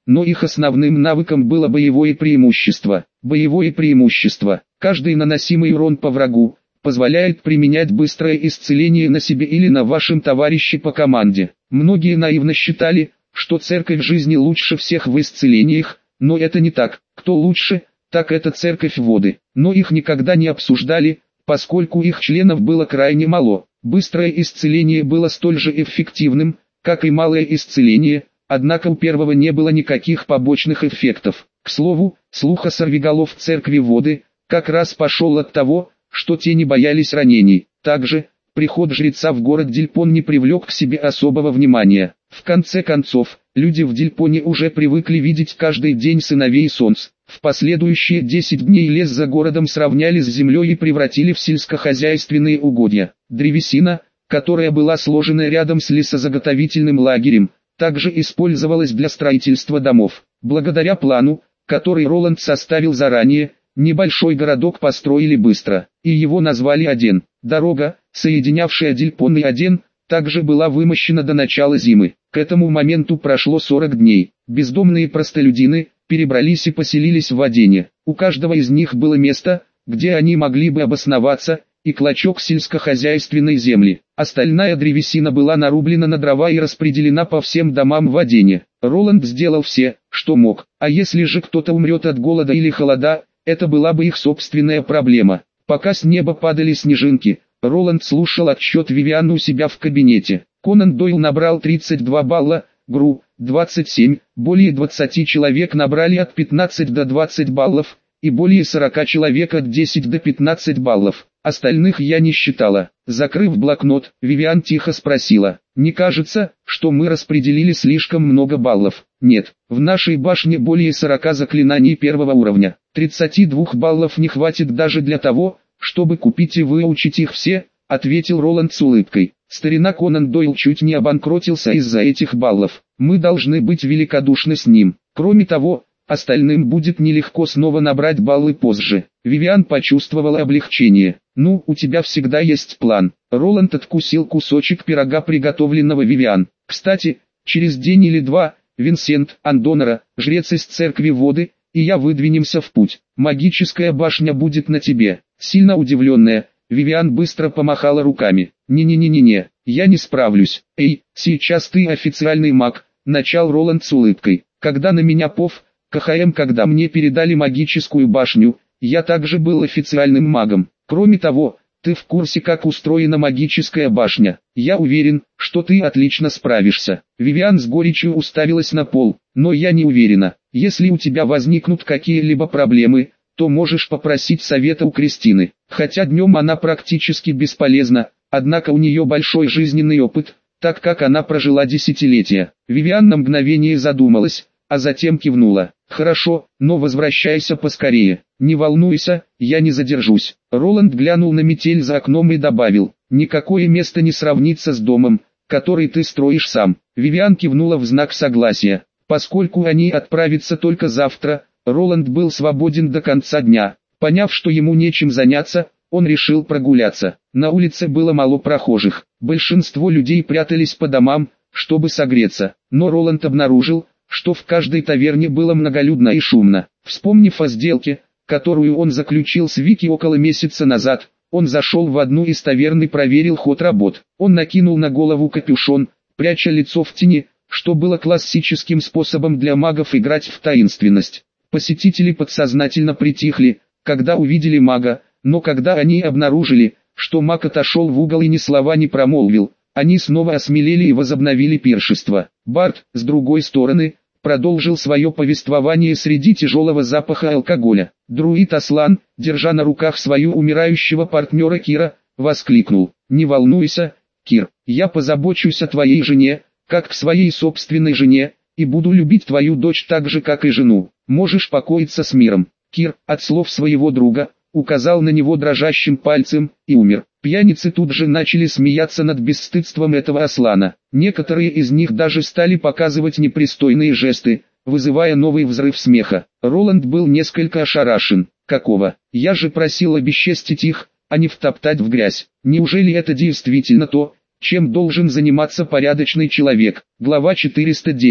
но их основным навыком было боевое преимущество. Боевое преимущество. Каждый наносимый урон по врагу позволяет применять быстрое исцеление на себе или на вашем товарище по команде. Многие наивно считали, что церковь жизни лучше всех в исцелениях, но это не так. Кто лучше, так это церковь воды. Но их никогда не обсуждали, поскольку их членов было крайне мало. Быстрое исцеление было столь же эффективным, как и малое исцеление, однако у первого не было никаких побочных эффектов. К слову, слух о сорвиголов в церкви воды как раз пошел от того, что те не боялись ранений. Также, приход жреца в город Дильпон не привлек к себе особого внимания. В конце концов, люди в Дильпоне уже привыкли видеть каждый день сыновей солнц. В последующие десять дней лес за городом сравняли с землей и превратили в сельскохозяйственные угодья. Древесина, которая была сложена рядом с лесозаготовительным лагерем, также использовалась для строительства домов. Благодаря плану, который Роланд составил заранее, небольшой городок построили быстро, и его назвали Аден. Дорога, соединявшая Дильпон и Аден, также была вымощена до начала зимы. К этому моменту прошло сорок дней. Бездомные простолюдины перебрались и поселились в Адене. У каждого из них было место, где они могли бы обосноваться, и клочок сельскохозяйственной земли. Остальная древесина была нарублена на дрова и распределена по всем домам в Адене. Роланд сделал все, что мог. А если же кто-то умрет от голода или холода, это была бы их собственная проблема. Пока с неба падали снежинки, Роланд слушал отчет Вивиан у себя в кабинете. Конан Дойл набрал тридцать два балла, Гру – двадцать семь, более двадцати человек набрали от пятнадцати до двадцати баллов, и более сорока человек от десяти до пятнадцати баллов. Остальных я не считала. Закрыв блокнот, Вивиан тихо спросила: «Не кажется, что мы распределили слишком много баллов?» «Нет, в нашей башне более сорока заклинаний первого уровня. тридцати двух баллов не хватит даже для того, чтобы купить и выучить их все», — ответил Роланд с улыбкой. Старина Конан Дойл чуть не обанкротился из-за этих баллов. Мы должны быть великодушны с ним. Кроме того, остальным будет нелегко снова набрать баллы позже. Вивиан почувствовала облегчение. «Ну, у тебя всегда есть план». Роланд откусил кусочек пирога, приготовленного Вивиан. «Кстати, через день или два, Винсент Андонора, жрец из церкви воды, и я выдвинемся в путь. Магическая башня будет на тебе». Сильно удивленная, Вивиан быстро помахала руками. «Не-не-не-не-не, я не справлюсь». «Эй, сейчас ты официальный маг», — начал Роланд с улыбкой. «Когда на меня пов, КХМ, когда мне передали магическую башню, я также был официальным магом. Кроме того, ты в курсе, как устроена магическая башня. Я уверен, что ты отлично справишься». Вивиан с горечью уставилась на пол. «Но я не уверена. Если у тебя возникнут какие-либо проблемы, то можешь попросить совета у Кристины. Хотя днем она практически бесполезна, однако у нее большой жизненный опыт, так как она прожила десятилетия». Вивиан на мгновение задумалась, а затем кивнула. «Хорошо, но возвращайся поскорее. Не волнуйся, я не задержусь». Роланд глянул на метель за окном и добавил: «Никакое место не сравнится с домом, который ты строишь сам». Вивиан кивнула в знак согласия. Поскольку они отправятся только завтра, Роланд был свободен до конца дня. Поняв, что ему нечем заняться, он решил прогуляться. На улице было мало прохожих. Большинство людей прятались по домам, чтобы согреться. Но Роланд обнаружил, что в каждой таверне было многолюдно и шумно. Вспомнив о сделке, которую он заключил с Вики около месяца назад, он зашел в одну из таверн и проверил ход работ. Он накинул на голову капюшон, пряча лицо в тени, что было классическим способом для магов играть в таинственность. Посетители подсознательно притихли, когда увидели мага, но когда они обнаружили, что маг отошел в угол и ни слова не промолвил, они снова осмелели и возобновили пиршество. Барт, с другой стороны, продолжил свое повествование среди тяжелого запаха алкоголя. Друид Аслан, держа на руках свою умирающего партнера Кира, воскликнул: «Не волнуйся, Кир, я позабочусь о твоей жене, как к своей собственной жене, и буду любить твою дочь так же, как и жену. Можешь покоиться с миром». Кир, от слов своего друга, указал на него дрожащим пальцем, и умер. Пьяницы тут же начали смеяться над бесстыдством этого Аслана. Некоторые из них даже стали показывать непристойные жесты, вызывая новый взрыв смеха. Роланд был несколько ошарашен. «Какого? Я же просил обесчестить их, а не втоптать в грязь. Неужели это действительно то, чем должен заниматься порядочный человек?» Глава четыреста девять.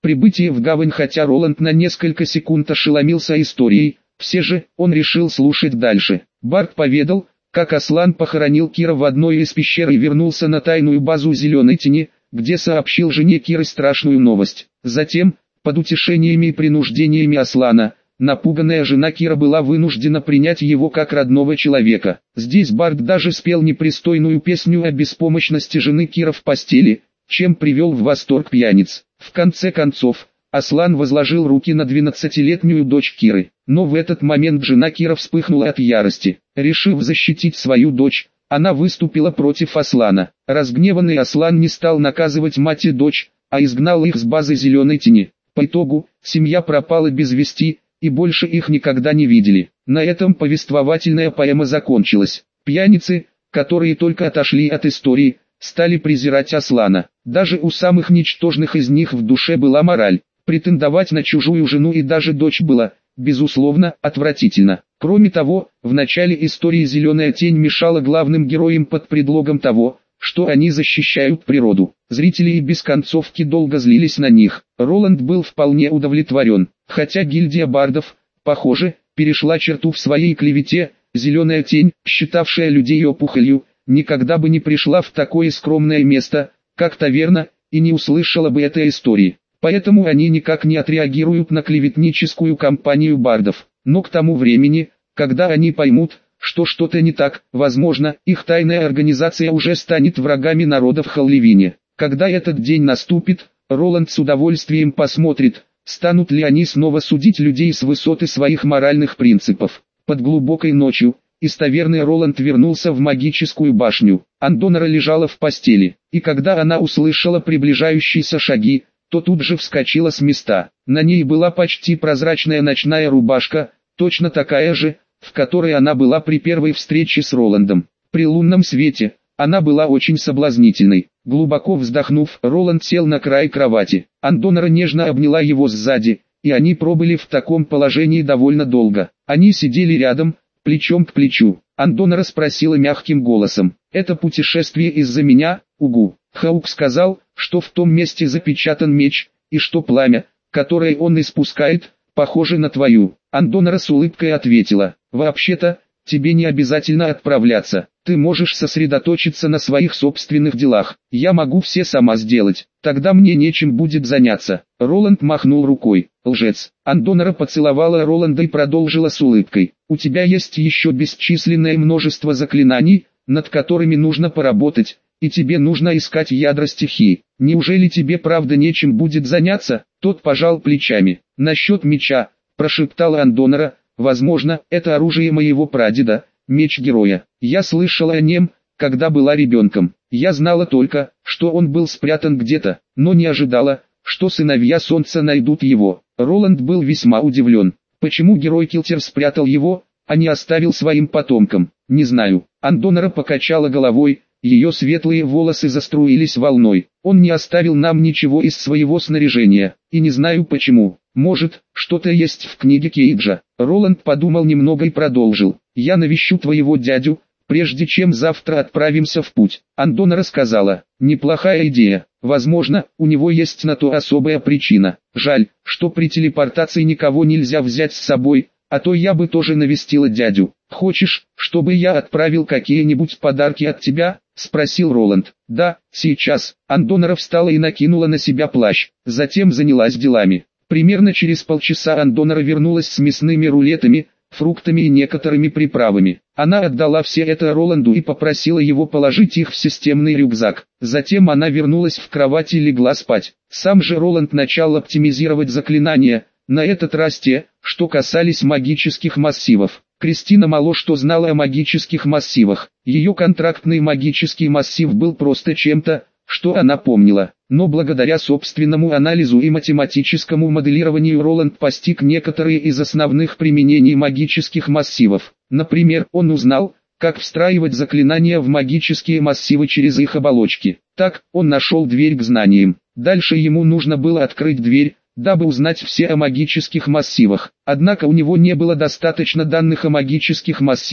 Прибытие в гавань. Хотя Роланд на несколько секунд ошеломился историей, все же он решил слушать дальше. Барк поведал, как Аслан похоронил Кира в одной из пещер и вернулся на тайную базу Зеленой Тени, где сообщил жене Киры страшную новость. Затем, под утешениями и принуждениями Аслана, напуганная жена Кира была вынуждена принять его как родного человека. Здесь Барк даже спел непристойную песню о беспомощности жены Кира в постели, чем привел в восторг пьяниц. В конце концов, Аслан возложил руки на двенадцатилетнюю дочь Киры, но в этот момент жена Кира вспыхнула от ярости. Решив защитить свою дочь, она выступила против Аслана. Разгневанный Аслан не стал наказывать мать и дочь, а изгнал их с базы Зеленой Тени. По итогу, семья пропала без вести, и больше их никогда не видели. На этом повествовательная поэма закончилась. Пьяницы, которые только отошли от истории, стали презирать Аслана. Даже у самых ничтожных из них в душе была мораль. Претендовать на чужую жену и даже дочь было, безусловно, отвратительно. Кроме того, в начале истории Зеленая Тень мешала главным героям под предлогом того, что они защищают природу. Зрители и без концовки долго злились на них. Роланд был вполне удовлетворен. Хотя гильдия бардов, похоже, перешла черту в своей клевете, Зеленая Тень, считавшая людей опухолью, никогда бы не пришла в такое скромное место, как таверна, и не услышала бы этой истории. Поэтому они никак не отреагируют на клеветническую кампанию бардов. Но к тому времени, когда они поймут, что что-то не так, возможно, их тайная организация уже станет врагами народа в Халливине. Когда этот день наступит, Роланд с удовольствием посмотрит, станут ли они снова судить людей с высоты своих моральных принципов. Под глубокой ночью, из таверны Роланд вернулся в магическую башню. Андонара лежала в постели, и когда она услышала приближающиеся шаги, то тут же вскочила с места. На ней была почти прозрачная ночная рубашка, точно такая же, в которой она была при первой встрече с Роландом. При лунном свете, она была очень соблазнительной. Глубоко вздохнув, Роланд сел на край кровати. Андонара нежно обняла его сзади, и они пробыли в таком положении довольно долго. Они сидели рядом, плечом к плечу. Андонара спросила мягким голосом: «Это путешествие из-за меня, Угу?» Хаук сказал, что в том месте запечатан меч, и что пламя, которое он испускает, похоже на твою. Андонара с улыбкой ответила: «Вообще-то, тебе не обязательно отправляться. Ты можешь сосредоточиться на своих собственных делах. Я могу все сама сделать. Тогда мне нечем будет заняться». Роланд махнул рукой. «Лжец». Андонара поцеловала Роланда и продолжила с улыбкой: «У тебя есть еще бесчисленное множество заклинаний, над которыми нужно поработать, и тебе нужно искать ядра стихии. Неужели тебе правда нечем будет заняться?» Тот пожал плечами. «Насчет меча», прошептала Андонара, «возможно, это оружие моего прадеда, меч героя. Я слышала о нем, когда была ребенком. Я знала только, что он был спрятан где-то, но не ожидала, что сыновья Солнца найдут его». Роланд был весьма удивлен. Почему герой Килтер спрятал его, а не оставил своим потомкам? «Не знаю». Андонара покачала головой, ее светлые волосы заструились волной. «Он не оставил нам ничего из своего снаряжения, и не знаю почему. Может, что-то есть в книге Кейджа». Роланд подумал немного и продолжил: «Я навещу твоего дядю, прежде чем завтра отправимся в путь». Андонара сказала: «Неплохая идея. Возможно, у него есть на то особая причина. Жаль, что при телепортации никого нельзя взять с собой, а то я бы тоже навестила дядю. Хочешь, чтобы я отправил какие-нибудь подарки от тебя?» — спросил Роланд. «Да, сейчас». Андонара встала и накинула на себя плащ, затем занялась делами. Примерно через полчаса Андонара вернулась с мясными рулетами, фруктами и некоторыми приправами. Она отдала все это Роланду и попросила его положить их в системный рюкзак. Затем она вернулась в кровать и легла спать. Сам же Роланд начал оптимизировать заклинания, на этот раз те, что касались магических массивов. Кристина мало что знала о магических массивах. Ее контрактный магический массив был просто чем-то, что она помнила. Но благодаря собственному анализу и математическому моделированию Роланд постиг некоторые из основных применений магических массивов. Например, он узнал, как встраивать заклинания в магические массивы через их оболочки. Так, он нашел дверь к знаниям. Дальше ему нужно было открыть дверь, дабы узнать все о магических массивах. Однако у него не было достаточно данных о магических массивах,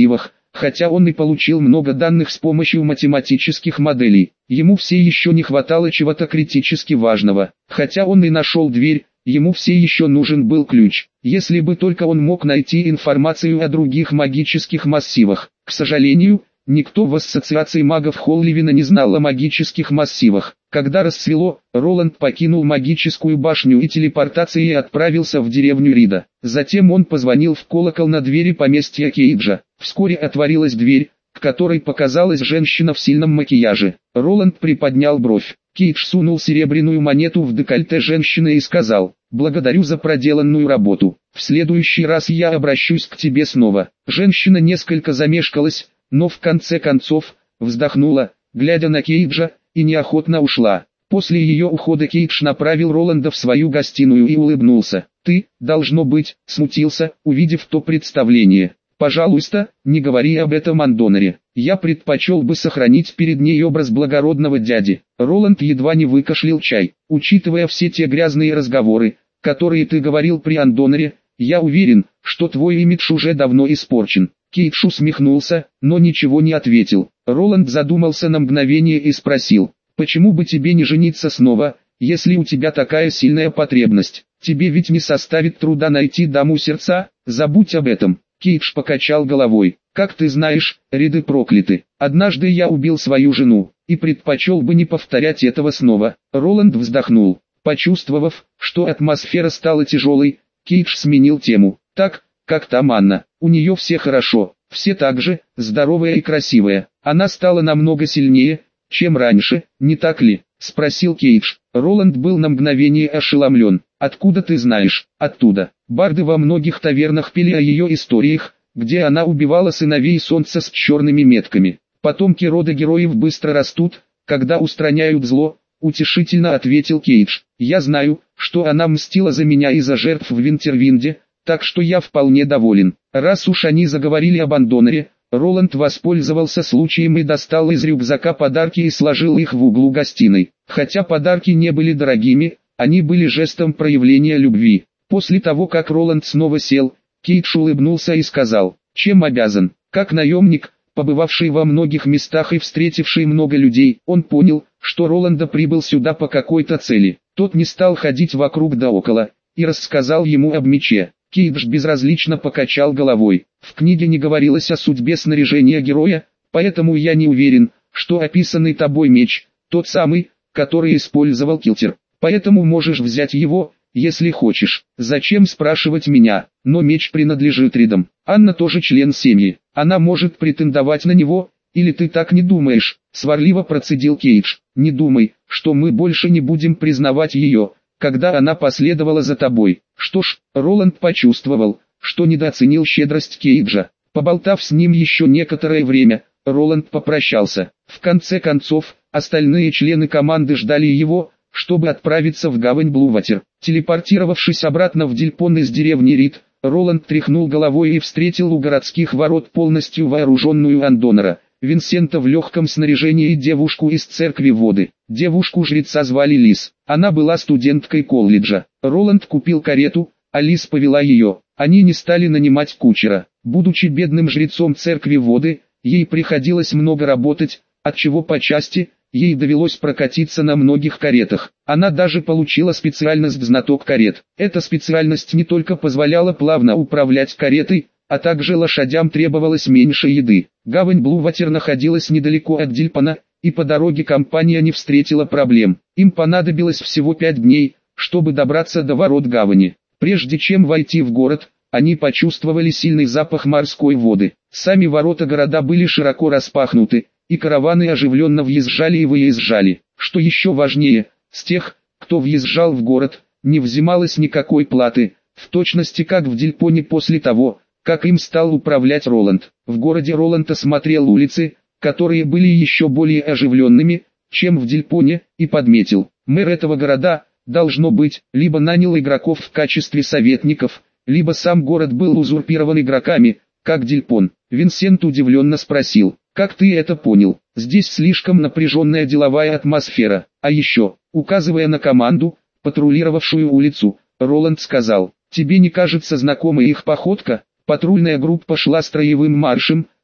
хотя он и получил много данных с помощью математических моделей. Ему все еще не хватало чего-то критически важного. Хотя он и нашел дверь, ему все еще нужен был ключ. Если бы только он мог найти информацию о других магических массивах. К сожалению, никто в ассоциации магов Холливина не знал о магических массивах. Когда рассвело, Роланд покинул магическую башню и телепортацией отправился в деревню Рида. Затем он позвонил в колокол на двери поместья Кейджа. Вскоре отворилась дверь, к которой показалась женщина в сильном макияже. Роланд приподнял бровь. Кейдж сунул серебряную монету в декольте женщины и сказал: «Благодарю за проделанную работу. В следующий раз я обращусь к тебе снова». Женщина несколько замешкалась, но в конце концов вздохнула, глядя на Кейджа, и неохотно ушла. После ее ухода Кейдж направил Роланда в свою гостиную и улыбнулся. «Ты, должно быть, смутился, увидев то представление. Пожалуйста, не говори об этом Андонаре. Я предпочел бы сохранить перед ней образ благородного дяди». Роланд едва не выкашлял чай. «Учитывая все те грязные разговоры, которые ты говорил при Андонаре, я уверен, что твой имидж уже давно испорчен». Кейдж усмехнулся, но ничего не ответил. Роланд задумался на мгновение и спросил: «Почему бы тебе не жениться снова, если у тебя такая сильная потребность? Тебе ведь не составит труда найти даму сердца, забудь об этом». Кейдж покачал головой. «Как ты знаешь, Риды прокляты. Однажды я убил свою жену, и предпочел бы не повторять этого снова». Роланд вздохнул. Почувствовав, что атмосфера стала тяжелой, Кейдж сменил тему. «Так, как там Анна? У нее все хорошо, все так же, здоровая и красивая. Она стала намного сильнее, чем раньше, не так ли?» — спросил Кейдж. Роланд был на мгновение ошеломлен. «Откуда ты знаешь?» «Оттуда. Барды во многих тавернах пели о ее историях, где она убивала сыновей солнца с черными метками. Потомки рода героев быстро растут, когда устраняют зло», — утешительно ответил Кейдж. «Я знаю, что она мстила за меня и за жертв в Винтервинде, так что я вполне доволен». Раз уж они заговорили об Андонаре, Роланд воспользовался случаем и достал из рюкзака подарки и сложил их в углу гостиной. Хотя подарки не были дорогими, они были жестом проявления любви. После того, как Роланд снова сел, Кейдж улыбнулся и сказал: «Чем обязан?» Как наемник, побывавший во многих местах и встретивший много людей, он понял, что Роланда прибыл сюда по какой-то цели. Тот не стал ходить вокруг да около, и рассказал ему об мече. Кейдж безразлично покачал головой. «В книге не говорилось о судьбе снаряжения героя, поэтому я не уверен, что описанный тобой меч, тот самый, который использовал Килтер. Поэтому можешь взять его, если хочешь. Зачем спрашивать меня? Но меч принадлежит Ридам. Анна тоже член семьи. Она может претендовать на него, или ты так не думаешь?» Сварливо процедил Кейдж. «Не думай, что мы больше не будем признавать ее, когда она последовала за тобой». Что ж, Роланд почувствовал, что недооценил щедрость Кейджа. Поболтав с ним еще некоторое время, Роланд попрощался. В конце концов, остальные члены команды ждали его, чтобы отправиться в гавань Блуватер. Телепортировавшись обратно в Дильпон из деревни Рид, Роланд тряхнул головой и встретил у городских ворот полностью вооруженную Андонара, Винсента в легком снаряжении и девушку из церкви воды. Девушку-жреца звали Лис. Она была студенткой колледжа. Роланд купил карету, а Лис повела ее. Они не стали нанимать кучера. Будучи бедным жрецом церкви воды, ей приходилось много работать, отчего по части ей довелось прокатиться на многих каретах. Она даже получила специальность знаток карет. Эта специальность не только позволяла плавно управлять каретой, а также лошадям требовалось меньше еды. Гавань Блуватер находилась недалеко от Дильпона, и по дороге компания не встретила проблем. Им понадобилось всего пять дней, чтобы добраться до ворот гавани. Прежде чем войти в город, они почувствовали сильный запах морской воды. Сами ворота города были широко распахнуты, и караваны оживленно въезжали и выезжали. Что еще важнее, с тех, кто въезжал в город, не взималось никакой платы, в точности как в Дильпоне после того, как им стал управлять Роланд. В городе Роланд осмотрел улицы, которые были еще более оживленными, чем в Дильпоне, и подметил: мэр этого города, должно быть, либо нанял игроков в качестве советников, либо сам город был узурпирован игроками, как Дильпон. Винсент удивленно спросил: «Как ты это понял? Здесь слишком напряженная деловая атмосфера». А еще, указывая на команду, патрулировавшую улицу, Роланд сказал: «Тебе не кажется знакомой их походка?» Патрульная группа шла строевым маршем,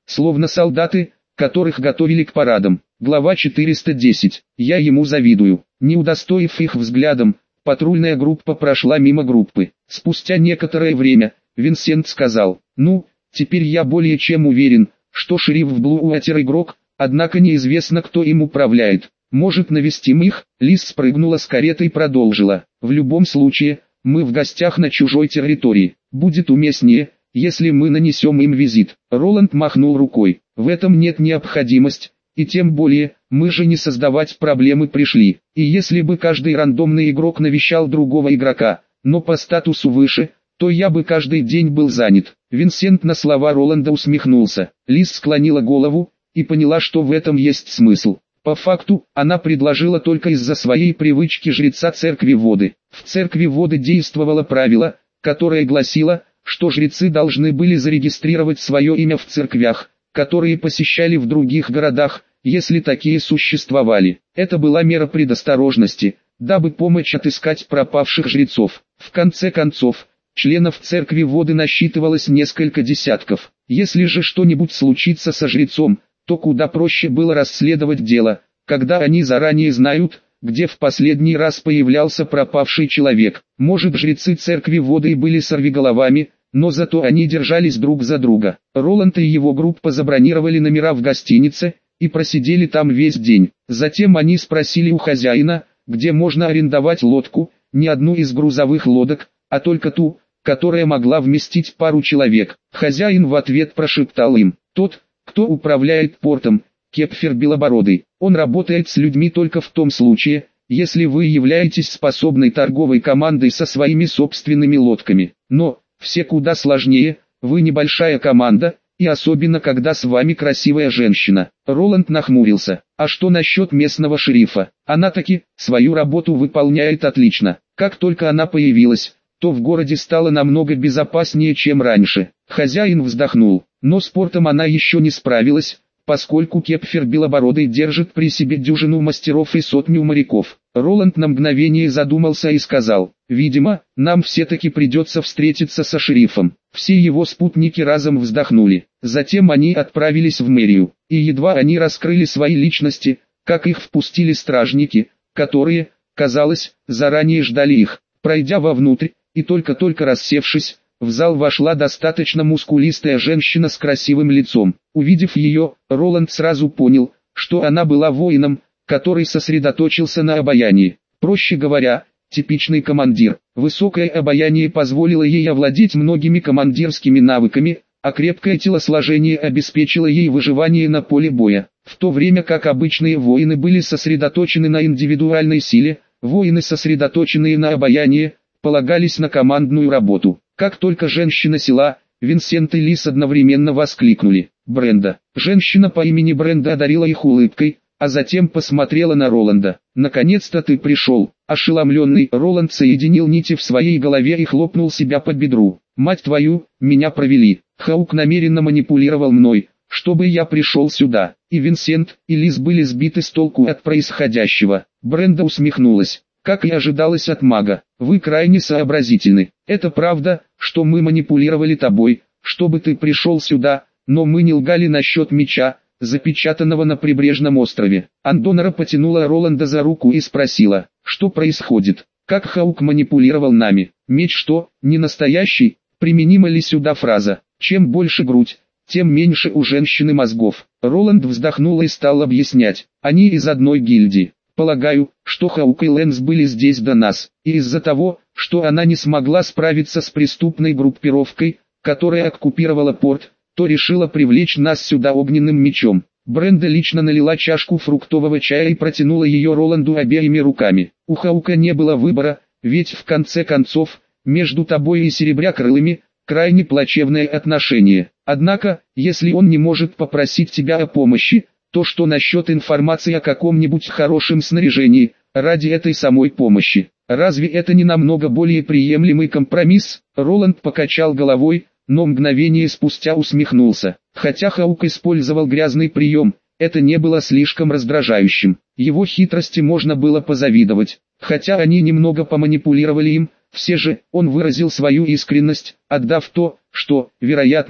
словно солдаты, которых готовили к парадам. Глава четыреста десять. Я ему завидую. Не удостоив их взглядом, патрульная группа прошла мимо группы. Спустя некоторое время, Винсент сказал: «Ну, теперь я более чем уверен, что шериф в Блуатер игрок, однако неизвестно, кто им управляет. Может, навестим их?» Лиз спрыгнула с кареты и продолжила: «В любом случае, мы в гостях на чужой территории. Будет уместнее, если мы нанесем им визит». Роланд махнул рукой. «В этом нет необходимости. И тем более, мы же не создавать проблемы пришли. И если бы каждый рандомный игрок навещал другого игрока, но по статусу выше, то я бы каждый день был занят». Винсент на слова Роланда усмехнулся. Лиз склонила голову и поняла, что в этом есть смысл. По факту, она предложила только из-за своей привычки жреца церкви воды. В церкви воды действовало правило, которое гласило, что жрецы должны были зарегистрировать свое имя в церквях, которые посещали в других городах, если такие существовали. Это была мера предосторожности, дабы помочь отыскать пропавших жрецов. В конце концов, членов церкви воды насчитывалось несколько десятков. Если же что-нибудь случится со жрецом, то куда проще было расследовать дело, когда они заранее знают, где в последний раз появлялся пропавший человек. Может, жрецы церкви воды и были сорвиголовами, но зато они держались друг за друга. Роланд и его группа забронировали номера в гостинице и просидели там весь день. Затем они спросили у хозяина, где можно арендовать лодку, не одну из грузовых лодок, а только ту, которая могла вместить пару человек. Хозяин в ответ прошептал им: «Тот, кто управляет портом, Кепфер Белобородый. Он работает с людьми только в том случае, если вы являетесь способной торговой командой со своими собственными лодками. Но все куда сложнее, вы небольшая команда, и особенно когда с вами красивая женщина». Роланд нахмурился. «А что насчет местного шерифа? Она таки свою работу выполняет отлично. Как только она появилась, то в городе стало намного безопаснее, чем раньше». Хозяин вздохнул. «Но с портом она еще не справилась, поскольку Кепфер Белобородый держит при себе дюжину мастеров и сотню моряков». Роланд на мгновение задумался и сказал: «Видимо, нам все-таки придется встретиться со шерифом». Все его спутники разом вздохнули. Затем они отправились в мэрию, и едва они раскрыли свои личности, как их впустили стражники, которые, казалось, заранее ждали их. Пройдя вовнутрь, и только-только рассевшись, в зал вошла достаточно мускулистая женщина с красивым лицом. Увидев ее, Роланд сразу понял, что она была воином, который сосредоточился на обаянии. Проще говоря, типичный командир. Высокое обаяние позволило ей овладеть многими командирскими навыками, а крепкое телосложение обеспечило ей выживание на поле боя. В то время как обычные воины были сосредоточены на индивидуальной силе, воины, сосредоточенные на обаянии, полагались на командную работу. Как только женщина села, Винсент и Лиз одновременно воскликнули: «Бренда!». Женщина по имени Бренда одарила их улыбкой, а затем посмотрела на Роланда. «Наконец-то ты пришел!». Ошеломленный Роланд соединил нити в своей голове и хлопнул себя по бедру. «Мать твою, меня провели! Хаук намеренно манипулировал мной, чтобы я пришел сюда». И Винсент, и Лиз были сбиты с толку от происходящего. Бренда усмехнулась. «Как и ожидалось от мага, вы крайне сообразительны. Это правда, что мы манипулировали тобой, чтобы ты пришел сюда, но мы не лгали насчет меча, запечатанного на прибрежном острове». Андонора потянула Роланда за руку и спросила: «Что происходит? Как Хаук манипулировал нами? Меч что, не настоящий?» Применима ли сюда фраза: «Чем больше грудь, тем меньше у женщины мозгов»? Роланд вздохнул и стал объяснять: «Они из одной гильдии. Полагаю, что Хаук и Лэнс были здесь до нас, и из-за того, что она не смогла справиться с преступной группировкой, которая оккупировала порт, то решила привлечь нас сюда огненным мечом». Бренда лично налила чашку фруктового чая и протянула ее Роланду обеими руками. «У Хаука не было выбора, ведь в конце концов, между тобой и Серебрякрылыми, крайне плачевное отношение. Однако, если он не может попросить тебя о помощи, то что насчет информации о каком-нибудь хорошем снаряжении, ради этой самой помощи? Разве это не намного более приемлемый компромисс?» Роланд покачал головой, но мгновение спустя усмехнулся. Хотя Хаук использовал грязный прием, это не было слишком раздражающим. Его хитрости можно было позавидовать. Хотя они немного поманипулировали им, все же он выразил свою искренность, отдав то, что, вероятно,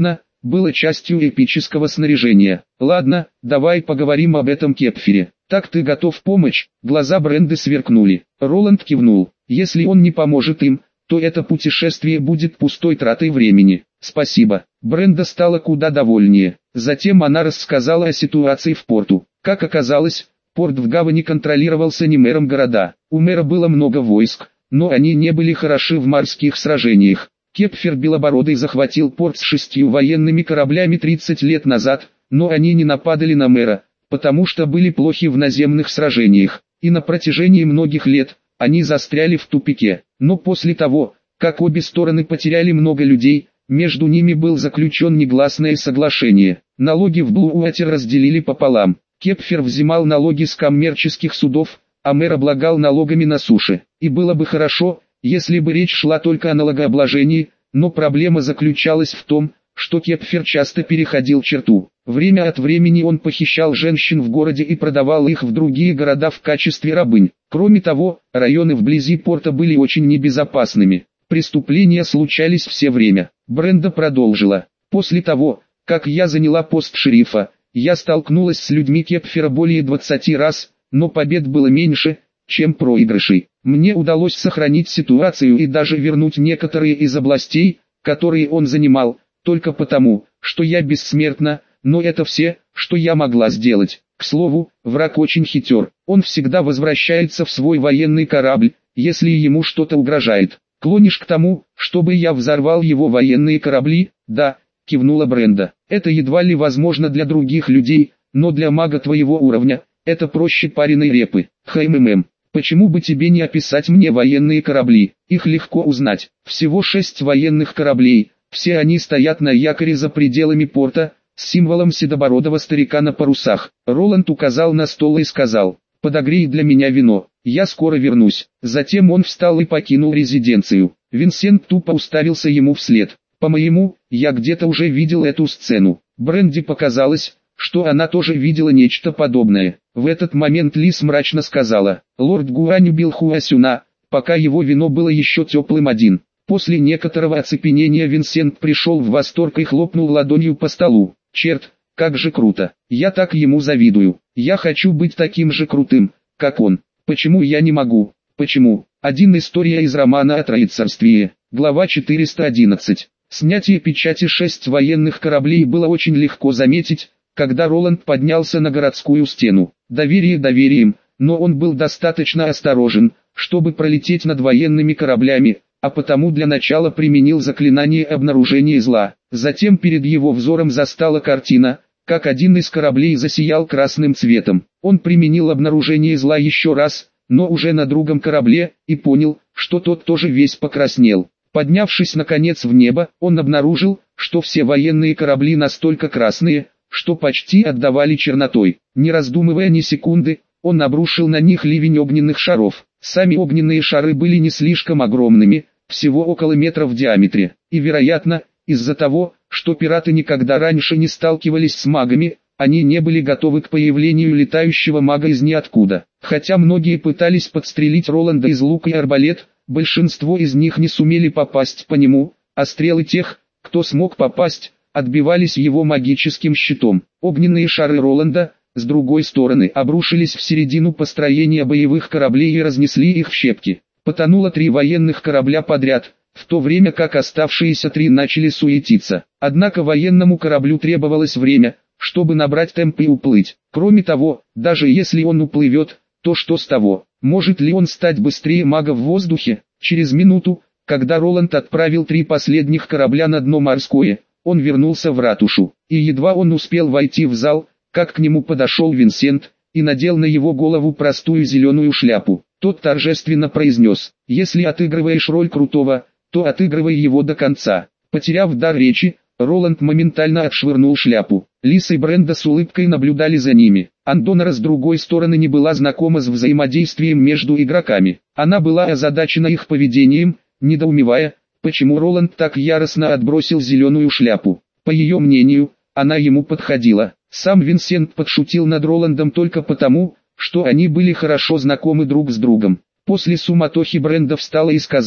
было частью эпического снаряжения. Ладно, давай поговорим об этом Кепфере. Так ты готов помочь? Глаза Бренды сверкнули. Роланд кивнул. Если он не поможет им, то это путешествие будет пустой тратой времени. Спасибо. Бренда стала куда довольнее. Затем она рассказала о ситуации в порту. Как оказалось, порт в гавани контролировался не мэром города. У мэра было много войск, но они не были хороши в морских сражениях. Кепфер Белобородый захватил порт с шестью военными кораблями тридцать лет назад, но они не нападали на мэра, потому что были плохи в наземных сражениях, и на протяжении многих лет они застряли в тупике. Но после того, как обе стороны потеряли много людей, между ними был заключен негласное соглашение. Налоги в Блуатер разделили пополам. Кепфер взимал налоги с коммерческих судов, а мэр облагал налогами на суше. И было бы хорошо, если бы речь шла только о налогообложении, но проблема заключалась в том, что Кепфер часто переходил черту. Время от времени он похищал женщин в городе и продавал их в другие города в качестве рабынь. Кроме того, районы вблизи порта были очень небезопасными. Преступления случались все время. Бренда продолжила. После того, как я заняла пост шерифа, я столкнулась с людьми Кепфера более двадцати раз, но побед было меньше, чем проигрышей. Мне удалось сохранить ситуацию и даже вернуть некоторые из областей, которые он занимал, только потому, что я бессмертна, но это все, что я могла сделать. К слову, враг очень хитер, он всегда возвращается в свой военный корабль, если ему что-то угрожает. Клонишь к тому, чтобы я взорвал его военные корабли? Да, кивнула Бренда. Это едва ли возможно для других людей, но для мага твоего уровня, это проще пареной репы. Хммм. Почему бы тебе не описать мне военные корабли? Их легко узнать. Всего шесть военных кораблей, все они стоят на якоре за пределами порта, с символом седобородого старика на парусах. Роланд указал на стол и сказал: «Подогрей для меня вино, я скоро вернусь». Затем он встал и покинул резиденцию. Винсент тупо уставился ему вслед. По-моему, я где-то уже видел эту сцену. Бренди показалось, что она тоже видела нечто подобное. В этот момент Лис мрачно сказала: «Лорд Гуань убил Хуасюна, пока его вино было еще теплым один». После некоторого оцепенения Винсент пришел в восторг и хлопнул ладонью по столу. «Черт, как же круто! Я так ему завидую. Я хочу быть таким же крутым, как он. Почему я не могу? Почему?» Один история из романа о Троецарствии. Глава четыреста одиннадцать. Снятие печати шесть военных кораблей было очень легко заметить, когда Роланд поднялся на городскую стену. Доверие доверием, но он был достаточно осторожен, чтобы пролететь над военными кораблями, а потому для начала применил заклинание обнаружения зла. Затем перед его взором застала картина, как один из кораблей засиял красным цветом. Он применил обнаружение зла еще раз, но уже на другом корабле, и понял, что тот тоже весь покраснел. Поднявшись наконец в небо, он обнаружил, что все военные корабли настолько красные, что почти отдавали чернотой. Не раздумывая ни секунды, он обрушил на них ливень огненных шаров. Сами огненные шары были не слишком огромными, всего около метра в диаметре, и вероятно, из-за того, что пираты никогда раньше не сталкивались с магами, они не были готовы к появлению летающего мага из ниоткуда. Хотя многие пытались подстрелить Роланда из лука и арбалет, большинство из них не сумели попасть по нему, а стрелы тех, кто смог попасть, отбивались его магическим щитом. Огненные шары Роланда, с другой стороны, обрушились в середину построения боевых кораблей и разнесли их в щепки. Потонуло три военных корабля подряд, в то время как оставшиеся три начали суетиться. Однако военному кораблю требовалось время, чтобы набрать темп и уплыть. Кроме того, даже если он уплывет, то что с того? Может ли он стать быстрее мага в воздухе? Через минуту, когда Роланд отправил три последних корабля на дно морское, он вернулся в ратушу, и едва он успел войти в зал, как к нему подошел Винсент, и надел на его голову простую зеленую шляпу. Тот торжественно произнес: «Если отыгрываешь роль крутого, то отыгрывай его до конца». Потеряв дар речи, Роланд моментально отшвырнул шляпу. Лис и Бренда с улыбкой наблюдали за ними. Андонара с другой стороны не была знакома с взаимодействием между игроками. Она была озадачена их поведением, недоумевая, почему Роланд так яростно отбросил зеленую шляпу. По ее мнению, она ему подходила. Сам Винсент подшутил над Роландом только потому, что они были хорошо знакомы друг с другом. После суматохи Бренда встала и сказала: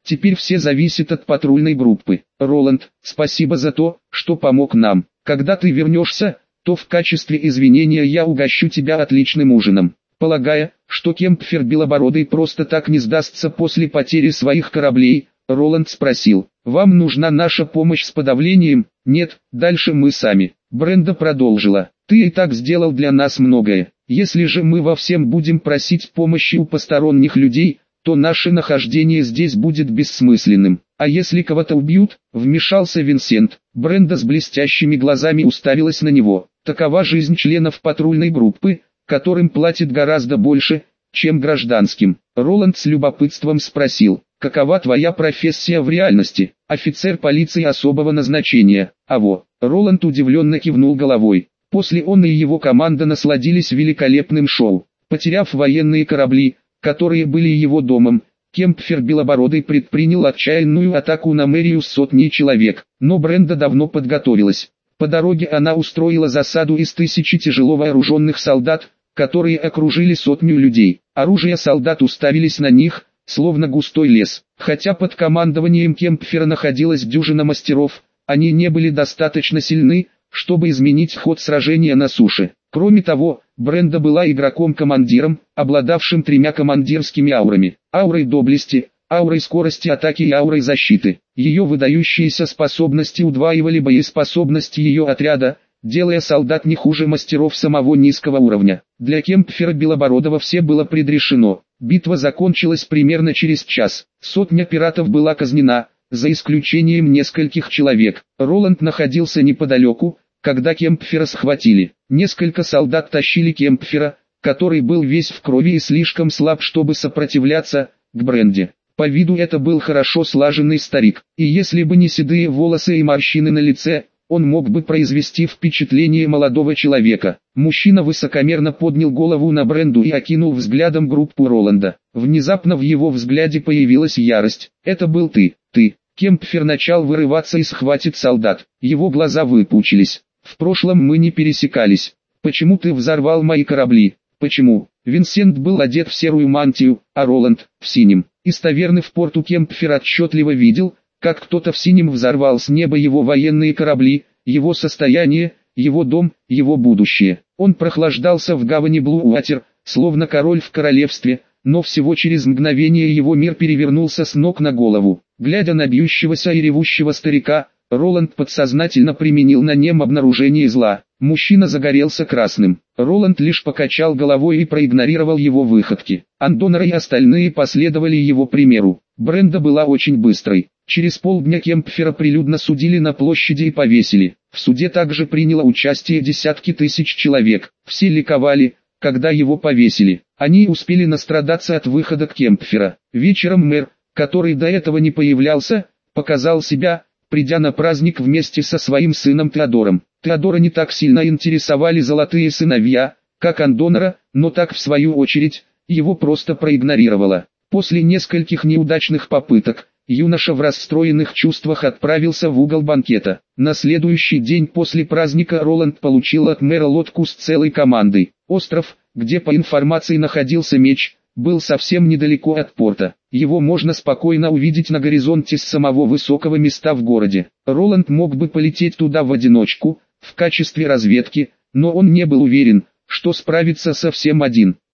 Теперь все зависит от патрульной группы. Роланд, спасибо за то, что помог нам. Когда ты вернешься, то в качестве извинения я угощу тебя отличным ужином. Полагая, что Кемпфер Белобородый просто так не сдастся после потери своих кораблей, Роланд спросил: «Вам нужна наша помощь с подавлением?» «Нет, дальше мы сами». Бренда продолжила: «Ты и так сделал для нас многое. Если же мы во всем будем просить помощи у посторонних людей, то наше нахождение здесь будет бессмысленным. А если кого-то убьют?» — вмешался Винсент. Бренда с блестящими глазами уставилась на него. «Такова жизнь членов патрульной группы, которым платят гораздо больше, чем гражданским». Роланд с любопытством спросил: «Какова твоя профессия в реальности?» «Офицер полиции особого назначения». «Аво». Роланд удивленно кивнул головой. После он и его команда насладились великолепным шоу. Потеряв военные корабли, которые были его домом, Кемпфер Белобородый предпринял отчаянную атаку на мэрию с сотней человек, но Бренда давно подготовилась. По дороге она устроила засаду из тысячи тяжело вооруженных солдат, которые окружили сотню людей. Оружие солдат уставились на них, словно густой лес. Хотя под командованием Кемпфера находилась дюжина мастеров, они не были достаточно сильны, чтобы изменить ход сражения на суше. Кроме того, Бренда была игроком-командиром, обладавшим тремя командирскими аурами: аурой доблести, аурой скорости атаки и аурой защиты. Ее выдающиеся способности удваивали боеспособность ее отряда, делая солдат не хуже мастеров самого низкого уровня. Для Кемпфера Белобородова все было предрешено. Битва закончилась примерно через час. Сотня пиратов была казнена, за исключением нескольких человек. Роланд находился неподалеку, когда Кемпфера схватили. Несколько солдат тащили Кемпфера, который был весь в крови и слишком слаб, чтобы сопротивляться, к Бренде. По виду это был хорошо слаженный старик, и если бы не седые волосы и морщины на лице, он мог бы произвести впечатление молодого человека. Мужчина высокомерно поднял голову на Бренду и окинул взглядом группу Роланда. Внезапно в его взгляде появилась ярость. «Это был ты, ты». Кемпфер начал вырываться и схватить солдат. Его глаза выпучились. «В прошлом мы не пересекались. Почему ты взорвал мои корабли? Почему?» Винсент был одет в серую мантию, а Роланд — в синем. Из таверны в порту Кемпфер отчетливо видел, как кто-то в синем взорвал с неба его военные корабли, его состояние, его дом, его будущее. Он прохлаждался в гавани Блуатер, словно король в королевстве, но всего через мгновение его мир перевернулся с ног на голову. Глядя на бьющегося и ревущего старика, Роланд подсознательно применил на нем обнаружение зла. Мужчина загорелся красным. Роланд лишь покачал головой и проигнорировал его выходки. Андонер и остальные последовали его примеру. Бренда была очень быстрой. Через полдня Кемпфера прилюдно судили на площади и повесили. В суде также приняло участие десятки тысяч человек. Все ликовали, когда его повесили. Они успели настрадаться от выхода Кемпфера. Вечером мэр, который до этого не появлялся, показал себя, придя на праздник вместе со своим сыном Теодором. Теодора не так сильно интересовали золотые сыновья, как Андонера, но так в свою очередь, его просто проигнорировала. После нескольких неудачных попыток, юноша в расстроенных чувствах отправился в угол банкета. На следующий день после праздника Роланд получил от мэра лодку с целой командой. Остров, где по информации находился меч, был совсем недалеко от порта. Его можно спокойно увидеть на горизонте с самого высокого места в городе. Роланд мог бы полететь туда в одиночку, в качестве разведки, но он не был уверен, что справится совсем один.